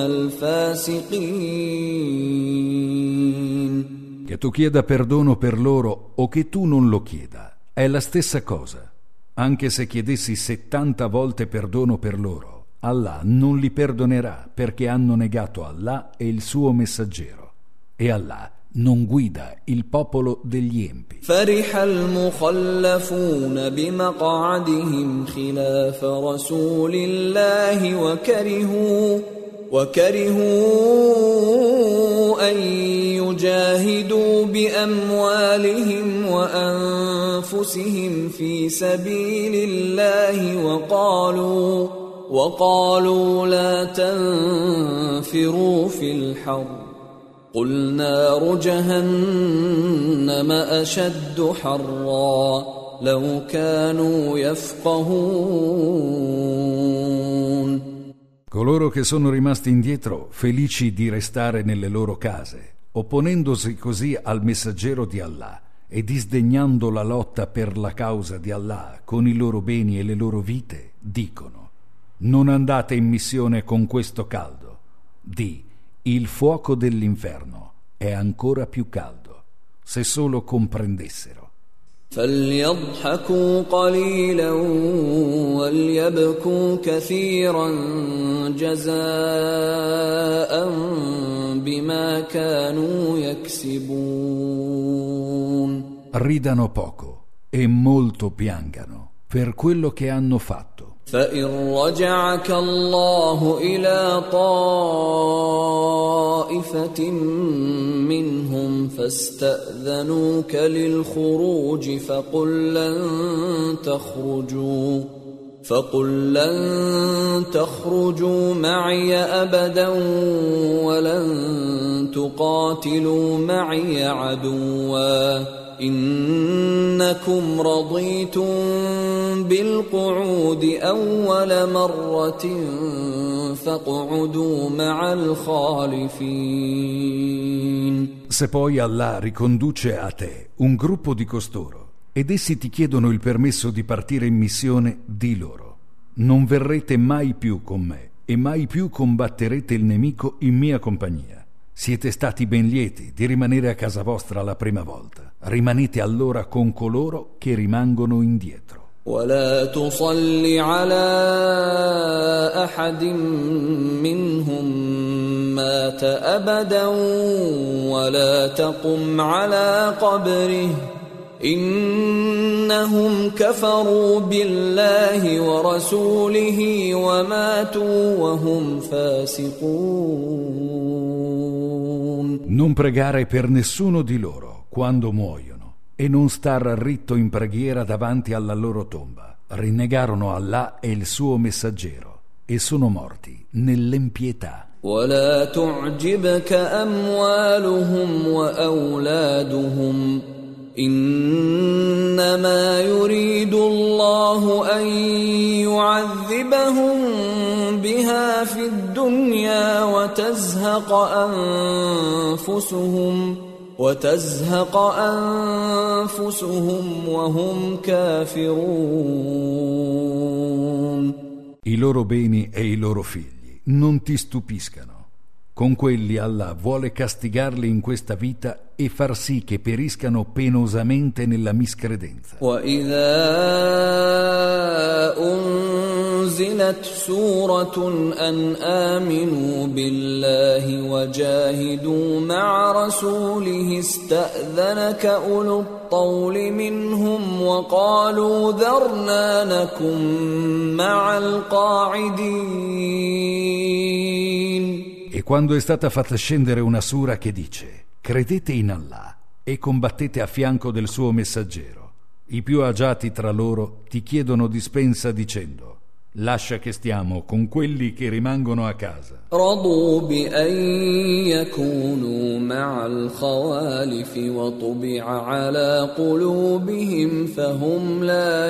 الفاسقين. Che tu chieda perdono per loro o che tu non lo chieda, è la stessa cosa. Anche se chiedessi settanta volte perdono per loro, Allah non li perdonerà perché hanno negato Allah e il suo messaggero. E Allah non guida il popolo degli empi. فرح المخلفون بمقعدهم خلاف رسول الله وكرهوا وكرهوا أن يجاهدوا بأموالهم وأنفسهم في سبيل الله وقالوا وقالوا لا تنفروا في الحر قل نار جهنم أشد حرا لو كانوا يفقهون. Coloro che sono rimasti indietro, felici di restare nelle loro case, opponendosi così al messaggero di Allah e disdegnando la lotta per la causa di Allah con i loro beni e le loro vite, dicono: non andate in missione con questo caldo. Di: il fuoco dell'inferno è ancora più caldo, se solo comprendessero. فليضحكوا قليلا وليبكوا كثيرا جزاء بما كانوا يكسبون. Ridano poco e molto piangano per quello che hanno fatto. فإن رجعك الله إلى طائفة منهم فاستأذنوك للخروج فقل لن تخرجوا فقل لن تخرجوا معي أبدا ولن تقاتلوا معي عدوا إنكم رضيتم بالقعود أول مرة فاقعدوا مع الخالفين. Se poi Allah riconduce a te un gruppo di costoro ed essi ti chiedono il permesso di partire in missione, di loro: non verrete mai più con me e mai più combatterete il nemico in mia compagnia. Siete stati ben lieti di rimanere a casa vostra la prima volta. Rimanete allora con coloro che rimangono indietro. ولا تصل على أحد منهم مات أبدا ولا تقم على قبره إنهم كفروا بالله ورسوله وماتوا وهم فاسقون. Non pregare per nessuno di loro quando muoiono e non star ritto in preghiera davanti alla loro tomba. Rinnegarono Allah e il suo messaggero e sono morti nell'impietà. ولا تعجبك أموالهم وأولادهم إنما يريد الله أن يعذبهم بها في الدنيا وتزهق أنفسهم وتزهق أنفسهم وهم كافرون. I loro beni e i loro figli non ti stupiscano. Con quelli Allah vuole castigarli in questa vita e far sì che periscano penosamente nella miscredenza. وَإِذَا أُنزِلَتْ سُورَةٌ أَنْ آمِنُوا بِاللَّهِ وَجَاهِدُوا مَعَ رَسُولِهِ اسْتَأْذَنَكَ أُولُو الطَّوْلِ مِنْهُمْ وَقَالُوا ذَرْنَا نَكُنْ مَعَ الْقَاعِدِينَ. E quando è stata fatta scendere una sura che dice: credete in Allah e combattete a fianco del suo messaggero, i più agiati tra loro ti chiedono dispensa dicendo: lascia che stiamo con quelli che rimangono a casa. رضوا بأن يكونوا مع الخوالف وطبع على قلوبهم فهم لا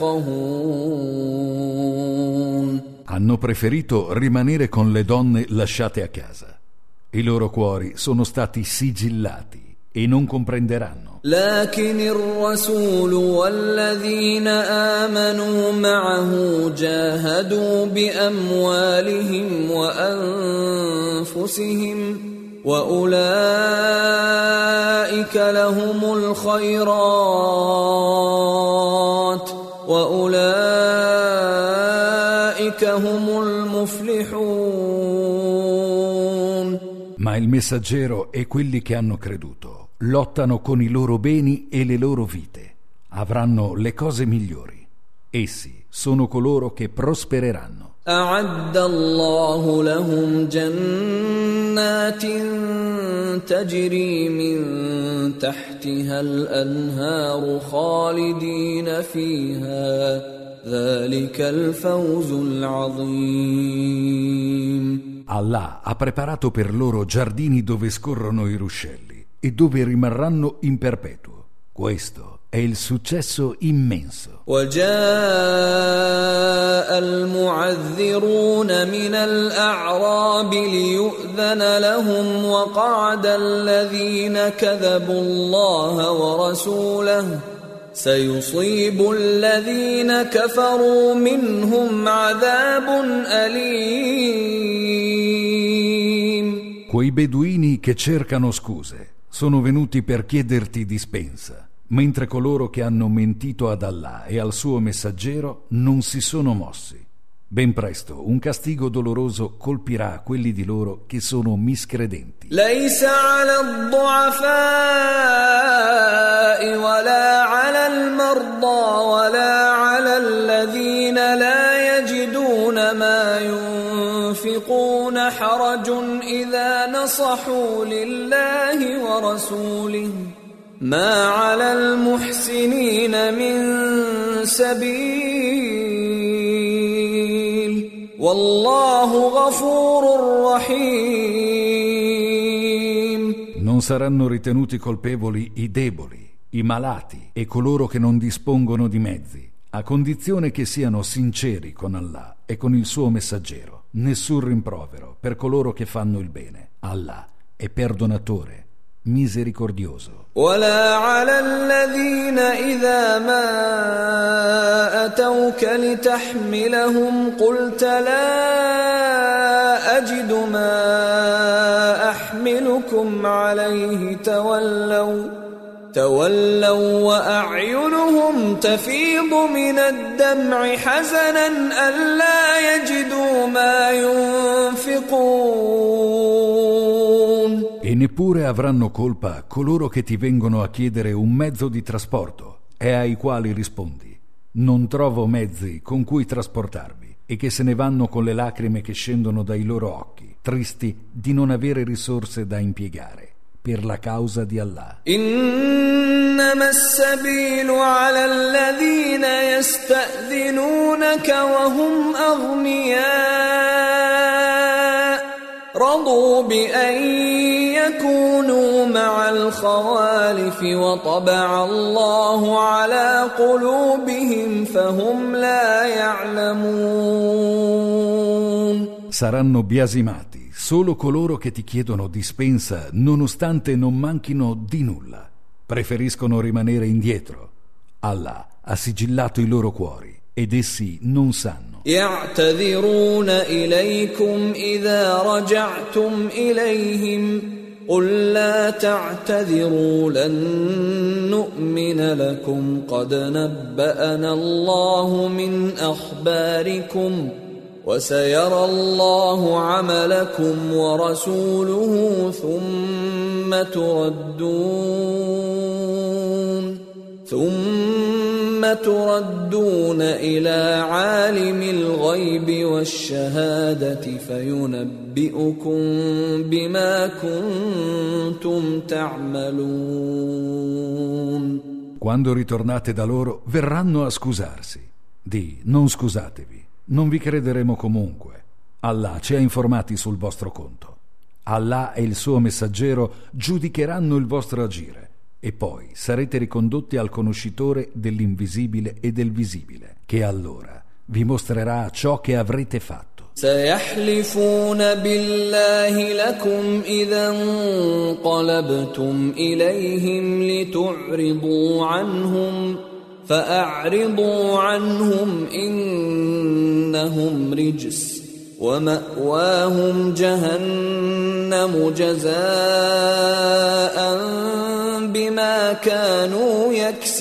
يفقهون. Hanno preferito rimanere con le donne lasciate a casa. I loro cuori sono stati sigillati e non comprenderanno. لكن الرسول والذين آمنوا معه جاهدوا بأموالهم وأنفسهم وأولئك لهم الخيرات وأولئك هم المفلحون. Ma il messaggero e quelli che hanno creduto lottano con i loro beni e le loro vite. Avranno le cose migliori. Essi sono coloro che prospereranno. أعد الله لهم جنات تجري من تحتها الأنهار خالدين فيها ذلك الفوز العظيم. Allah ha preparato per loro giardini dove scorrono i ruscelli e dove rimarranno in perpetuo. Questo è il successo immenso. وجاء المعذرون من الأعراب ليؤذن لهم وقعد الذين كذبوا الله ورسوله سيصيب الذين كفروا منهم عذاب أليم. Quei beduini che cercano scuse sono venuti per chiederti dispensa, mentre coloro che hanno mentito ad Allah e al suo messaggero non si sono mossi. Ben presto un castigo doloroso colpirà quelli di loro che sono miscredenti. ليس على الضعفاء ولا على المرضى ولا على الذين لا يجدون ما ينفقون حرج إذا نصحوا لله ورسوله ما على المحسنين من سبيل Wallahu ghafurur rahim. Non saranno ritenuti colpevoli i deboli, i malati e coloro che non dispongono di mezzi, a condizione che siano sinceri con Allah e con il suo messaggero. Nessun rimprovero per coloro che fanno il bene. Allah è perdonatore, misericordioso. ولا على الذين إذا ما أتوك لتحملهم قلت لا أجد ما أحملكم عليه تولوا تولوا وأعينهم تفيض من الدمع حزنا ألا يجدوا ما ينفقون. E neppure avranno colpa coloro che ti vengono a chiedere un mezzo di trasporto e ai quali rispondi: non trovo mezzi con cui trasportarvi, e che se ne vanno con le lacrime che scendono dai loro occhi, tristi di non avere risorse da impiegare per la causa di Allah. إنما السبيل على الذين يستأذنونك وهم أغنياء رضوا بأن يكونوا مع الخوالف وطبع الله على قلوبهم فهم لا يعلمون. Saranno biasimati solo coloro che ti chiedono dispensa nonostante non manchino di nulla. Preferiscono rimanere indietro. Allah ha sigillato i loro cuori ed essi non sanno. يعتذرون إليكم إذا رجعتم إليهم قل لا تعتذروا لن نؤمن لكم قد نبأنا الله من أخباركم وسيرى الله عملكم ورسوله ثم تردون ثم تردون إلى عالم الغيب والشهادة فينبئكم بما كنتم تعملون. Quando ritornate da loro, verranno a scusarsi. Di: non scusatevi, non vi crederemo comunque. Allah ci ha informati sul vostro conto. Allah e il suo messaggero giudicheranno il vostro agire e poi sarete ricondotti al conoscitore dell'invisibile e del visibile, che allora vi mostrerà ciò che avrete fatto. سيحلفون بالله لكم إذا انقلبتم إليهم لتعرضوا عنهم فأعرضوا عنهم إنهم رجس ومأواهم جهنم جزاء بما كانوا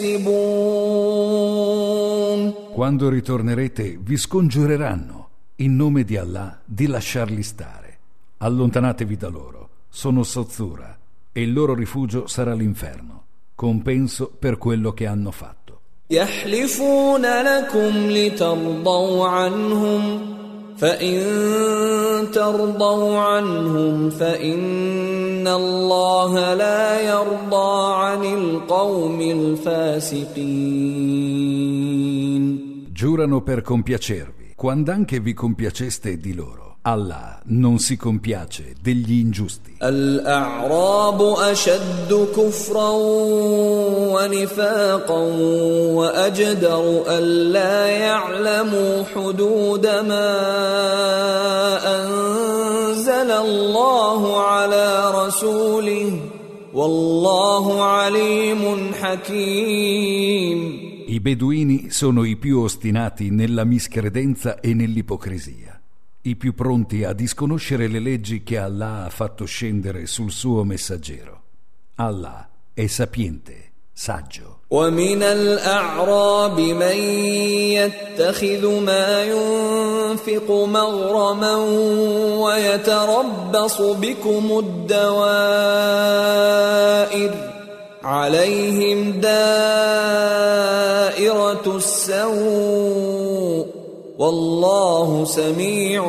يكسبون. Quando ritornerete vi scongiureranno in nome di Allah di lasciarli stare. Allontanatevi da loro, sono sozzura e il loro rifugio sarà l'inferno, compenso per quello che hanno fatto. يحلفون لكم لترضوا عنهم فإن ترضوا عنهم فإن الله لا يرضى عن القوم الفاسقين. Giurano per compiacervi. Quando anche vi compiaceste di loro, Allah non si compiace degli ingiusti. الأعراب أشد كفرا ونفاقا وأجدر ألا يعلموا حدود ما أنزل الله على رسوله والله عليم حكيم. I beduini sono i più ostinati nella miscredenza e nell'ipocrisia, i più pronti a disconoscere le leggi che Allah ha fatto scendere sul suo messaggero. Allah è sapiente, saggio. ومن الأعراب من يتخذ ما ينفق مغرما ويتربص بكم الدوائر عليهم دائرة السوء والله سميع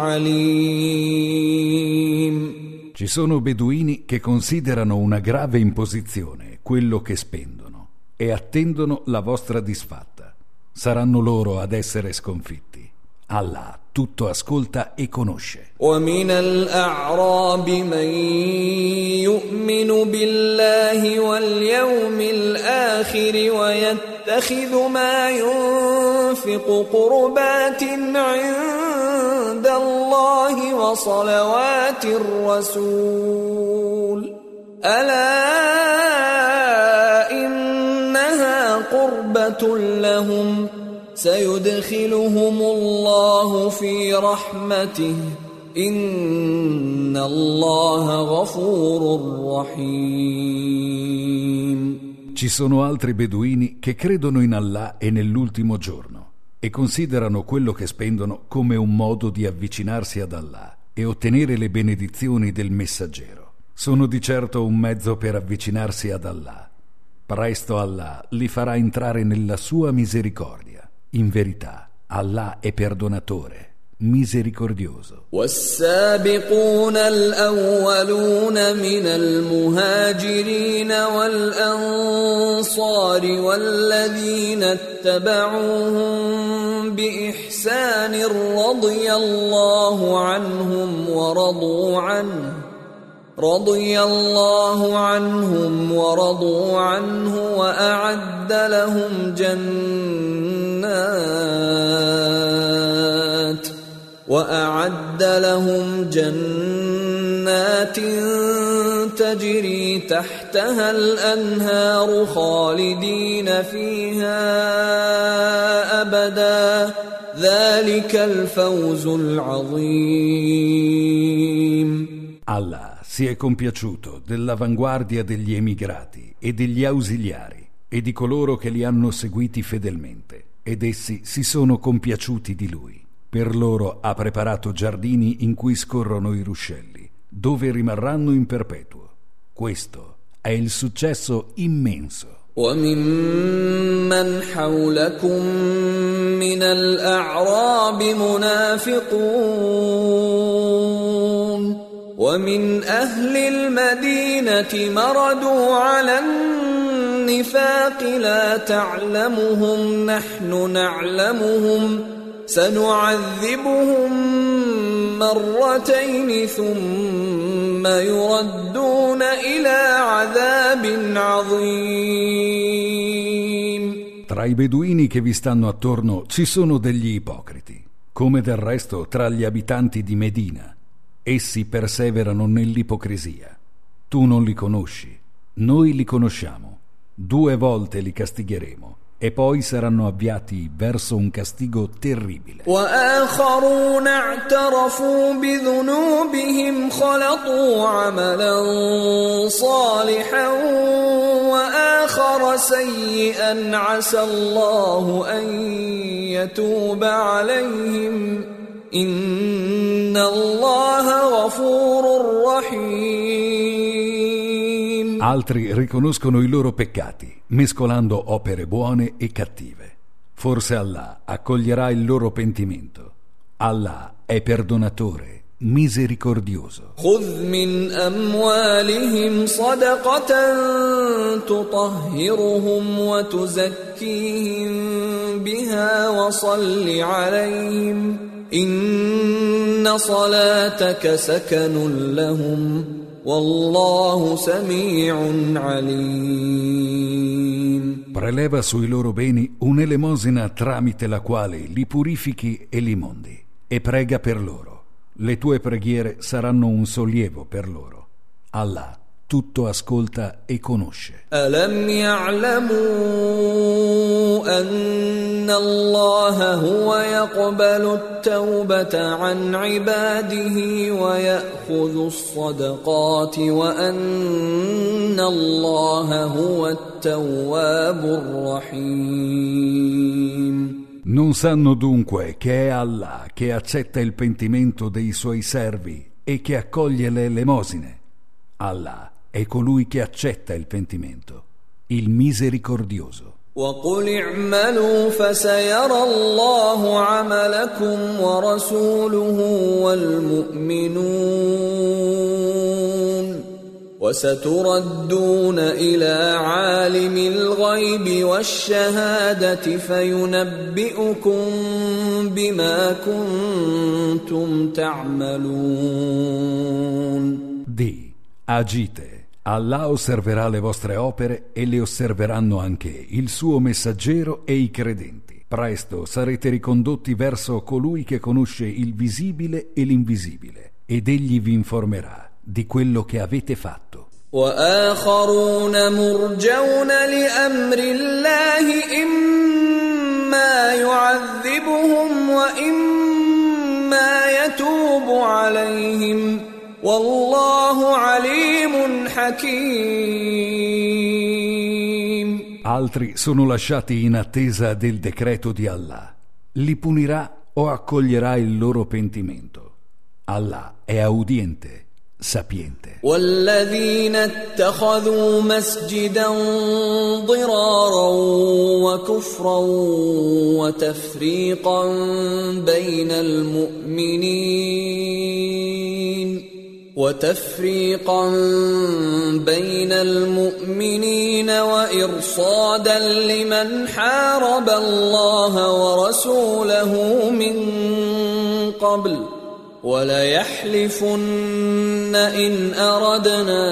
عليم. Ci sono beduini che considerano una grave imposizione quello che spendono e attendono la vostra disfatta. Saranno loro ad essere sconfitti. Allah tutto ascolta e conosce. ومن الأعراب من يؤمن بالله واليوم الآخر ويتخذ ما ينفق قربات عند الله وصلوات الرسول ألا إنها قربة لهم سيدخلهم الله في رحمته إن الله غفور رحيم. Ci sono altri beduini che credono in Allah e nell'ultimo giorno e considerano quello che spendono come un modo di avvicinarsi ad Allah e ottenere le benedizioni del messaggero. Sono di certo un mezzo per avvicinarsi ad Allah. Presto Allah li farà entrare nella sua misericordia. In verità, Allah è perdonatore, misericordioso. والسابقون الأولون من المهاجرين والأنصار والذين اتبعوهم بإحسان رضي الله عنهم ورضوا عنه رضي الله عنهم ورضوا عنه وأعد لهم جنات وأعد لهم جنات تجري تحتها الأنهار خالدين فيها أبدا ذلك الفوز العظيم. Allah si è compiaciuto dell'avanguardia degli emigrati e degli ausiliari e di coloro che li hanno seguiti fedelmente, ed essi si sono compiaciuti di lui. Per loro ha preparato giardini in cui scorrono i ruscelli, dove rimarranno in perpetuo. Questo è il successo immenso. وممن حولكم من الأعراب منافقون ومن أهل المدينة مردوا على النفاق لا تعلمهم نحن نعلمهم سنعذبهم مرتين ثم يردون إلى عذاب عظيم. Tra i beduini che vi stanno attorno ci sono degli ipocriti, come del resto tra gli abitanti di Medina. Essi perseverano nell'ipocrisia. Tu non li conosci, noi li conosciamo. Due volte li castigheremo e poi saranno avviati verso un castigo terribile. وآخرون اعترفوا بذنوبهم خلطوا عملا صالحا وآخر سيئا عسى الله أن يتوب عليهم إن الله غفور رحيم. Altri riconoscono i loro peccati, mescolando opere buone e cattive. Forse Allah accoglierà il loro pentimento. Allah è perdonatore, misericordioso. خذ من أموالهم صدقة تطهرهم وتزكيهم بها وصل عليهم إن صلاتك سكن لهم والله سميع عليم. Preleva sui loro beni un'elemosina tramite la quale li purifichi e li mondi, e prega per loro. Le tue preghiere saranno un sollievo per loro. Allah tutto ascolta e conosce. ألم يعلموا أن الله هو يقبل التوبة عن عباده ويأخذ الصدقات وأن الله هو التواب الرحيم. Non sanno dunque che è Allah che accetta il pentimento dei suoi servi e che accoglie le elemosine. Allah è colui che accetta il pentimento, il misericordioso. وقل اعملوا فسيرى الله عملكم ورسوله والمؤمنون وستردون إلى عالم الغيب والشهادة فينبئكم بما كنتم تعملون. Di, agite, Allah osserverà le vostre opere e le osserveranno anche il suo messaggero e i credenti. Presto sarete ricondotti verso colui che conosce il visibile e l'invisibile, ed egli vi informerà di quello che avete fatto. وآخرون مرجون لأمر الله إما يعذبهم وإما يتوب عليهم والله عليم حكيم. Altri sono lasciati in attesa del decreto di Allah. Li punirà o accoglierà il loro pentimento. Allah è audiente, sapiente. والذين اتخذوا مسجدا ضرارا وكفرا وتفريقا بين المؤمنين وتفريقا بين المؤمنين وإرصادا لمن حارب الله ورسوله من قبل وَلَيَحْلِفُنَّ إِنْ أَرَدْنَا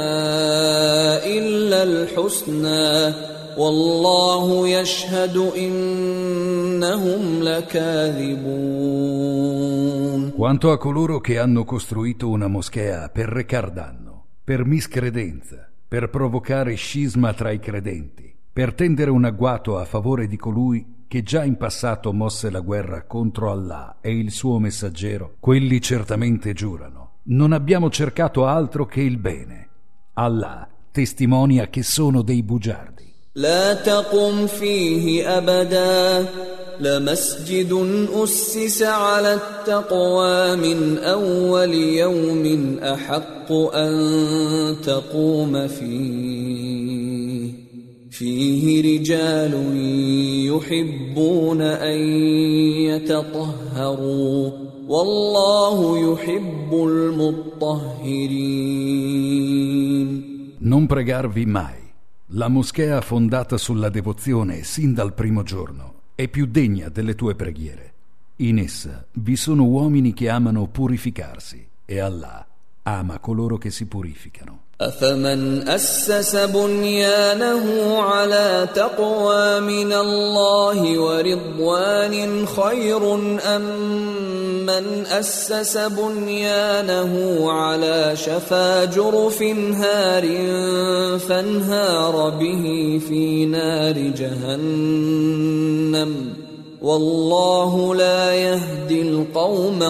إِلَّا الْحُسْنَى وَاللَّهُ يَشْهَدُ إِنَّهُمْ لَكَاذِبُونَ. Quanto a coloro che hanno costruito una moschea per recar danno, per miscredenza, per provocare scisma tra i credenti, per tendere un agguato a favore di colui che già in passato mosse la guerra contro Allah e il suo messaggero, quelli certamente giurano: non abbiamo cercato altro che il bene. Allah testimonia che sono dei bugiardi. لا تقم فيه أبدا لمسجد أسس على التقوى من أول يوم أحق أن تقوم فيه فيه رجال يحبون أن يتطهروا والله يحب المطهرين. Non pregarvi mai. La moschea fondata sulla devozione sin dal primo giorno è più degna delle tue preghiere. In essa vi sono uomini che amano purificarsi e Allah ama coloro che si purificano. أفمن أسس بنيانه على تقوى من الله ورضوان خير أم من أسس بنيانه على شفا جرف هار فانهار به في نار جهنم والله لا يهدي القوم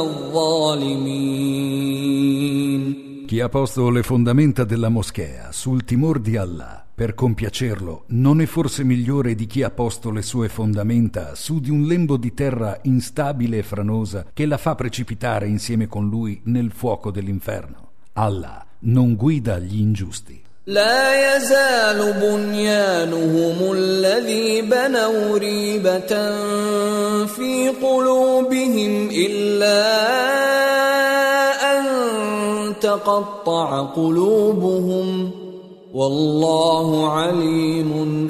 الظالمين. Chi ha posto le fondamenta della moschea sul timor di Allah per compiacerlo non è forse migliore di chi ha posto le sue fondamenta su di un lembo di terra instabile e franosa che la fa precipitare insieme con lui nel fuoco dell'inferno. Allah non guida gli ingiusti. لا يزال بنيانهم الذي بنوا ريبة في قلوبهم إلا أن تقطع قلوبهم والله عليم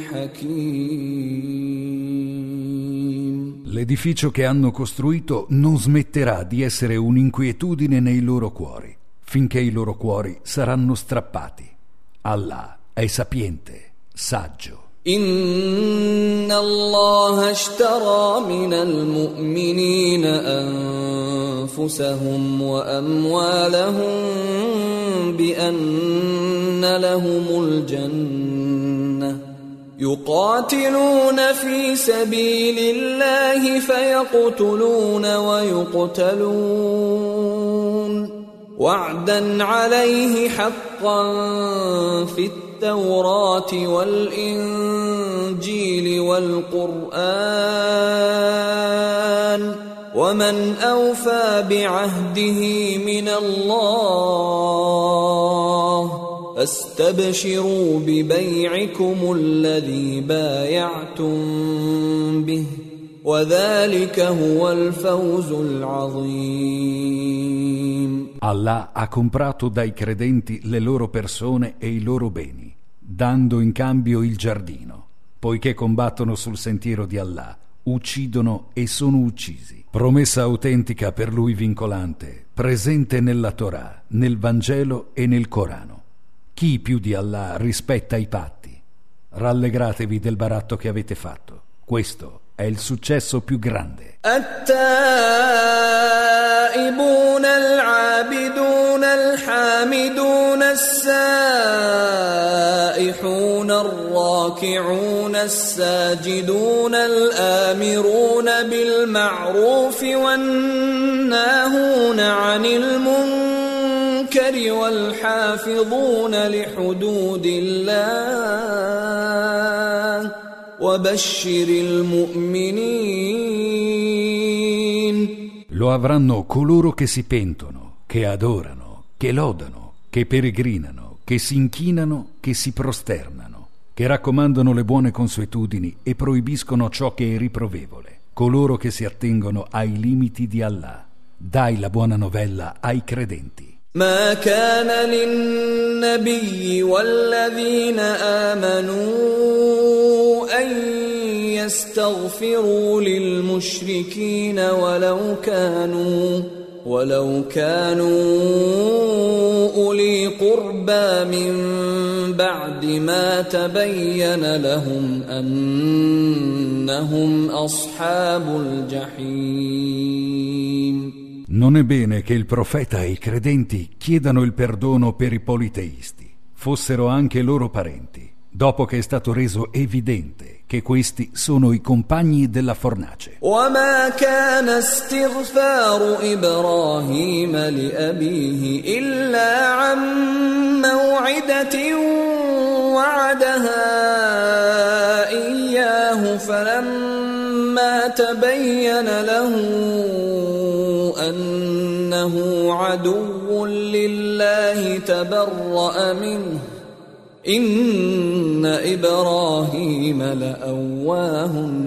حكيم. L'edificio che hanno costruito non smetterà di essere un'inquietudine nei loro cuori, finché i loro cuori saranno strappati. Allah è sapiente, saggio. إن الله اشترى من المؤمنين أنفسهم وأموالهم بأن لهم الجنة يقاتلون في سبيل الله فيقتلون ويقتلون وعدا عليه حقا في التوراة والإنجيل والقرآن ومن أوفى بعهده من الله فاستبشروا ببيعكم الذي بايعتم به وذلك هو الفوز العظيم. Allah ha comprato dai credenti le loro persone e i loro beni, dando in cambio il giardino, poiché combattono sul sentiero di Allah, uccidono e sono uccisi. Promessa autentica per lui vincolante, presente nella Torah, nel Vangelo e nel Corano. Chi più di Allah rispetta i patti? Rallegratevi del baratto che avete fatto. Questo è il successo più grande. التائبون العابدون الحامدون السائحون الراكعون الساجدون الآمرون بالمعروف والناهون عن المنكر والحافظون لحدود الله وبشر المؤمنين. Lo avranno coloro che si pentono, che adorano, che lodano, che peregrinano, che si inchinano, che si prosternano, che raccomandano le buone consuetudini e proibiscono ciò che è riprovevole, coloro che si attengono ai limiti di Allah. Dai la buona novella ai credenti. ما كان للنبي والذين آمنوا أن يستغفروا للمشركين ولو كانوا ولو كانوا أولي قربى من بعد ما تبين لهم أنهم أصحاب الجحيم. Non è bene che il profeta e i credenti chiedano il perdono per i politeisti, fossero anche loro parenti, dopo che è stato reso evidente che questi sono i compagni della fornace. وما كان استغفار إبراهيم لأبيه إلا عن موعدة وعدها إياه فلما تبين له أنه عدو لله تبرأ منه إن إبراهيم لأواه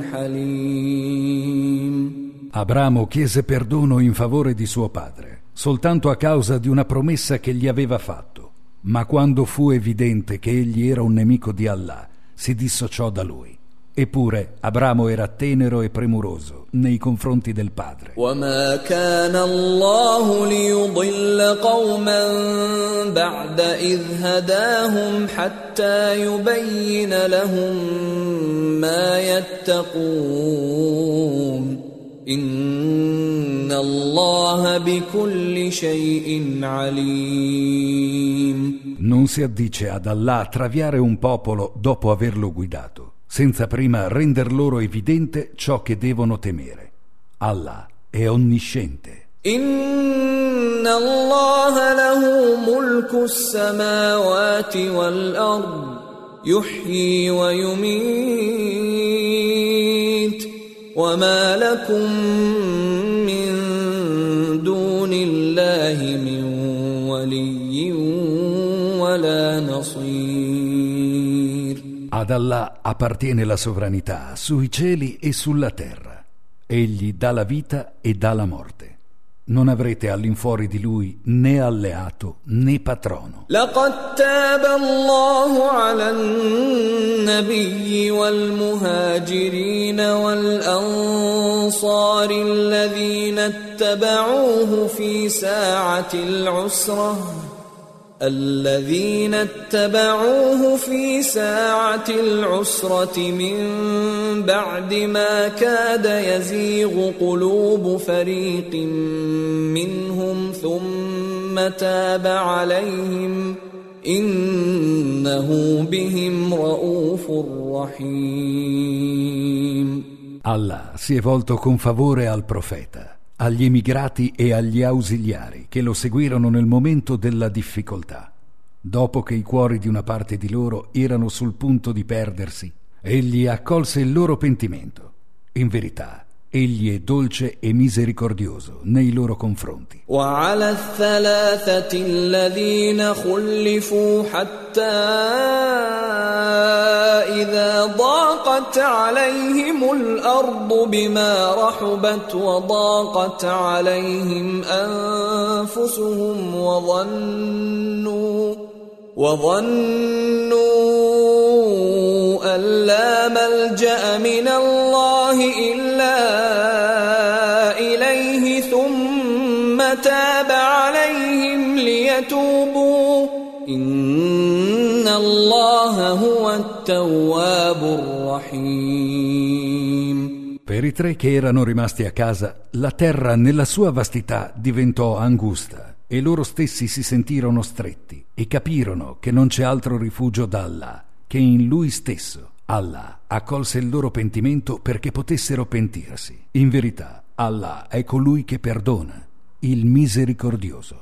حليم. Abramo chiese perdono in favore di suo padre, soltanto a causa di una promessa che gli aveva fatto, ma quando fu evidente che egli era un nemico di Allah, si dissociò da lui. Eppure Abramo era tenero e premuroso nei confronti del padre. وما كان الله ليضل قوما بعد إذ هداهم حتى يبين لهم ما يتقون إن الله بكل شيء عليم. Non si addice ad Allah traviare un popolo dopo averlo guidato, senza prima render loro evidente ciò che devono temere. Allah è onnisciente. إن الله له ملك السماوات والأرض يحيي ويميت وما لكم من دون الله من ولي ولا نصير. Ad Allah appartiene la sovranità sui cieli e sulla terra. Egli dà la vita e dà la morte. Non avrete all'infuori di lui né alleato né patrono. لقد تاب الله على النبي والمهاجرين والأنصار الذين اتبعوه في ساعة العسرة الذين اتبعوه في ساعة العسرة من بعد ما كاد يزيغ قلوب فريق منهم ثم تاب عليهم إنه بهم رؤوف رحيم. Allah si è volto con favore al profeta, agli emigrati e agli ausiliari che lo seguirono nel momento della difficoltà. Dopo che i cuori di una parte di loro erano sul punto di perdersi, egli accolse il loro pentimento. In verità, Egli è dolce e misericordioso nei loro confronti. وعلى الثلاثة الذين خلفوا حتى إذا ضاقت عليهم الأرض بما رحبت وضاقت عليهم أنفسهم وظنوا وظنوا أن لا ملجأ من الله إلا إليه ثم تاب عليهم ليتوبوا إن الله هو التواب الرحيم. Per i tre che erano rimasti a casa, la terra nella sua vastità diventò angusta e loro stessi si sentirono stretti e capirono che non c'è altro rifugio da Allah che in Lui stesso. Allah accolse il loro pentimento perché potessero pentirsi. In verità, Allah è colui che perdona, il misericordioso.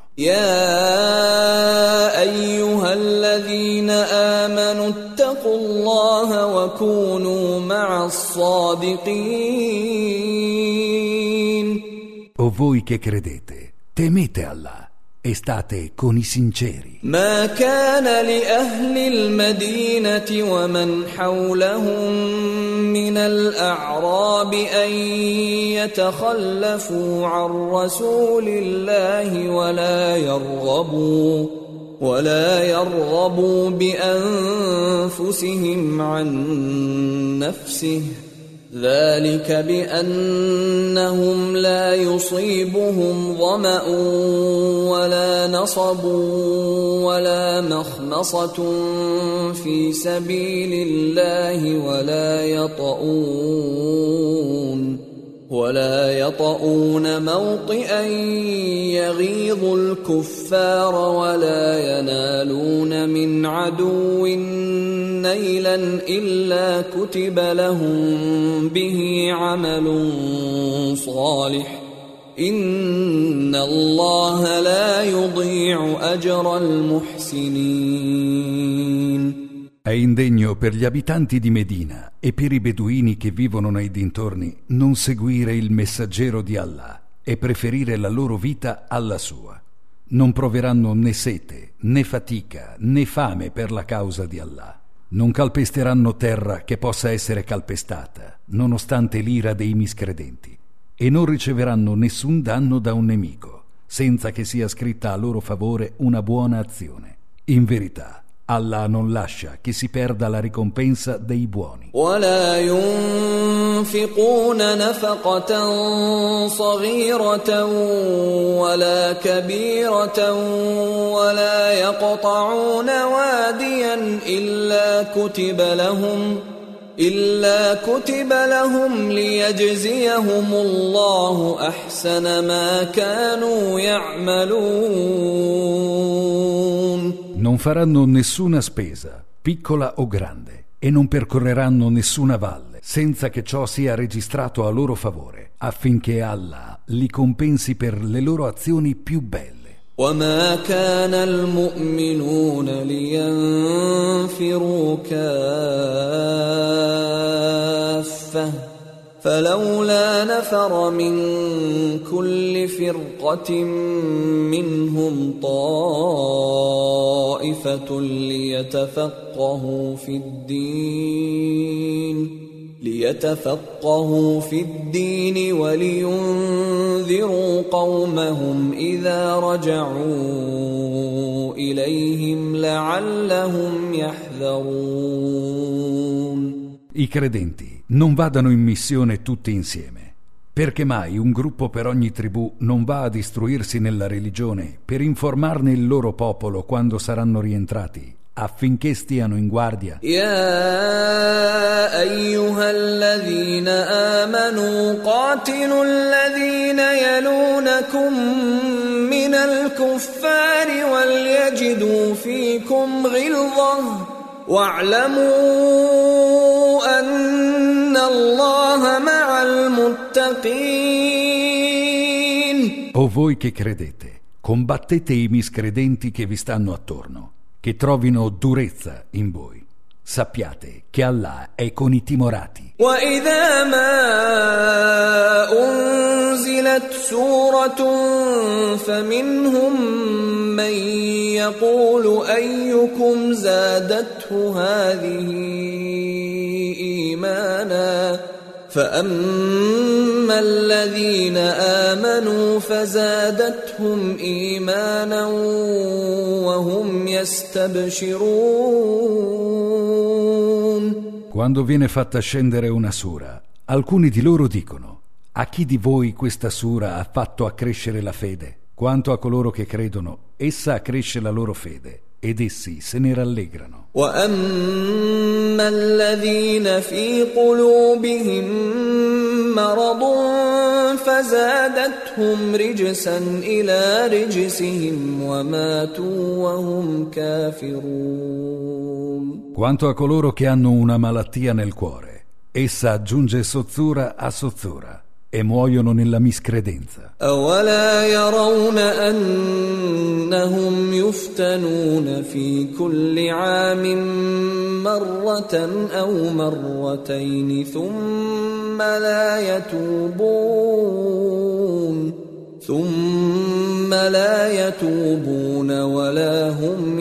يا أيها الذين آمنوا اتقوا الله وكونوا مع الصادقين. O voi che credete, temete Allah e state con i sinceri. ما كان لأهل المدينة ومن حولهم من الأعراب أن يتخلفوا عن رسول الله ولا يرغبوا ولا يرغبوا بأنفسهم عن نفسه ذلك بأنهم لا يصيبهم ظمأ ولا نصب ولا مخمصة في سبيل الله ولا يطؤون ولا يطؤون موطئا يغيظ الكفار ولا ينالون من عدو نيلا إلا كتب لهم به عمل صالح إن الله لا يضيع أجر المحسنين. È indegno per gli abitanti di Medina e per i beduini che vivono nei dintorni non seguire il messaggero di Allah e preferire la loro vita alla sua. Non proveranno né sete, né fatica, né fame per la causa di Allah. Non calpesteranno terra che possa essere calpestata, nonostante l'ira dei miscredenti, e non riceveranno nessun danno da un nemico, senza che sia scritta a loro favore una buona azione. In verità, Allah non lascia che si perda la ricompensa dei buoni. ولا ينفقون نفقة صغيرة ولا كبيرة ولا يقطعون واديا إلا كتب لهم إلا كتب لهم ليجزيهم الله أحسن ما كانوا يعملون. Non faranno nessuna spesa, piccola o grande, e non percorreranno nessuna valle, senza che ciò sia registrato a loro favore, affinché Allah li compensi per le loro azioni più belle. وما كان المؤمنون لينفروا كافة فلولا نفر من كل فرقة منهم طائفة ليتفقهوا في الدين ليتفقهوا في الدين ولينذروا قومهم إذا رجعوا إليهم لعلهم يحذرون. I credenti non vadano in missione tutti insieme, perché mai un gruppo per ogni tribù non va ad istruirsi nella religione per informarne il loro popolo quando saranno rientrati, affinché stiano in guardia. يا أيها الذين آمنوا قاتلوا الذين يلونكم من الكفار وليجدوا فيكم غلظة واعلموا أن الله مع المتقين. O voi che credete, combattete i miscredenti che vi stanno attorno, che trovino durezza in voi. Sappiate che Allah è con i timorati. وَإِذَا مَا أُنزِلَتْ سُورَةٌ فَمِنْهُمْ مَنْ يَقُولُ أَيُّكُمْ زَادَتْهُ هَذِهِ إِيمَانًا فَأَمَّا الَّذِينَ آمَنُوا فَزَادَتْهُمْ إِيمَانًا وَهُمْ يَسْتَبْشِرُونَ. Quando viene fatta scendere una sura, alcuni di loro dicono: a chi di voi questa sura ha fatto accrescere la fede? Quanto a coloro che credono, essa accresce la loro fede, ed essi se ne rallegrano. وَأَمَّا الَّذِينَ فِي قُلُوبِهِم مَّرَضٌ فَزَادَتْهُمْ رِجْسًا إِلَى رِجْسِهِمْ وَمَاتُوا وَهُمْ كَافِرُونَ. Quanto a coloro che hanno una malattia nel cuore, essa aggiunge sozzura a sozzura e muoiono nella miscredenza. أَوَلَا يَرَوْنَ أَنَّهُمْ يُفْتَنُونَ فِي كُلِّ عَامٍ مَّرَّةً أَوْ مَرَّتَيْنِ ثُمَّ لَا يَتُوبُونَ ثُمَّ لَا يَتُوبُونَ وَلَا هُمْ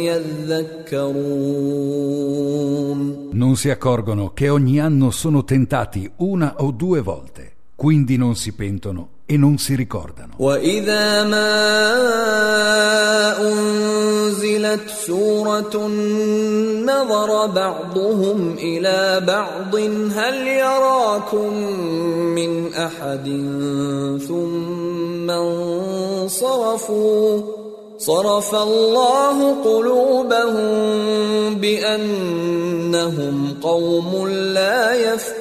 يَذَّكَّرُونَ. Non si accorgono che ogni anno sono tentati una o due volte, quindi non si pentono e non si ricordano. وَإِذَا مَا أُنزِلَتْ سُورَةٌ نَظَرَ بَعْضُهُمْ إِلَى بَعْضٍ هَلْ يَرَاكُمْ مِنْ أَحَدٍ ثُمَّ انصَرَفُوا صَرَفَ اللَّهُ قُلُوبَهُم بِأَنَّهُمْ قَوْمٌ لَّا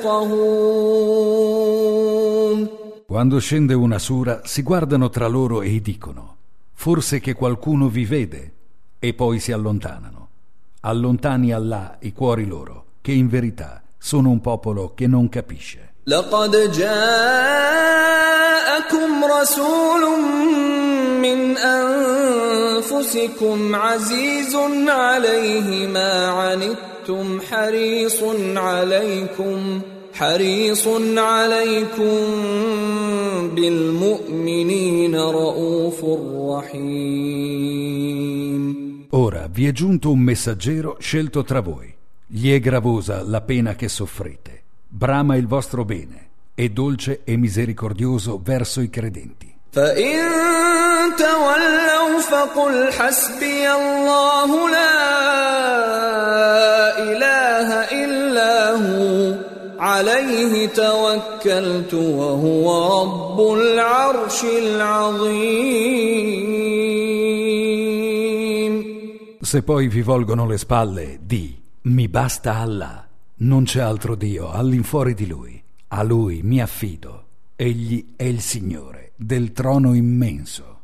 يَفْقَهُونَ. Quando scende una sura, si guardano tra loro e dicono: forse che qualcuno vi vede, e poi si allontanano. Allontani Allah i cuori loro, che in verità sono un popolo che non capisce. لقد جاءكم رسول من أنفسكم عزيز عليه ما عنتم حريص عليكم حريص عليكم بالمؤمنين رؤوف رحيم. Ora vi è giunto un messaggero scelto tra voi. Gli è gravosa la pena che soffrite. Brama il vostro bene, è dolce e misericordioso verso i credenti. فَإِن تَوَلَّوْا فَقُلْ حَسْبِيَ اللَّهُ لَا إِلَٰهَ إِلَّا هُوَ عَلَيْهِ تَوَكَّلْتُ وَهُوَ رَبُّ الْعَرْشِ الْعَظِيمِ. Se poi vi volgono le spalle, di: mi basta Allah. Non c'è altro Dio all'infuori di Lui. A Lui mi affido. Egli è il Signore del trono immenso.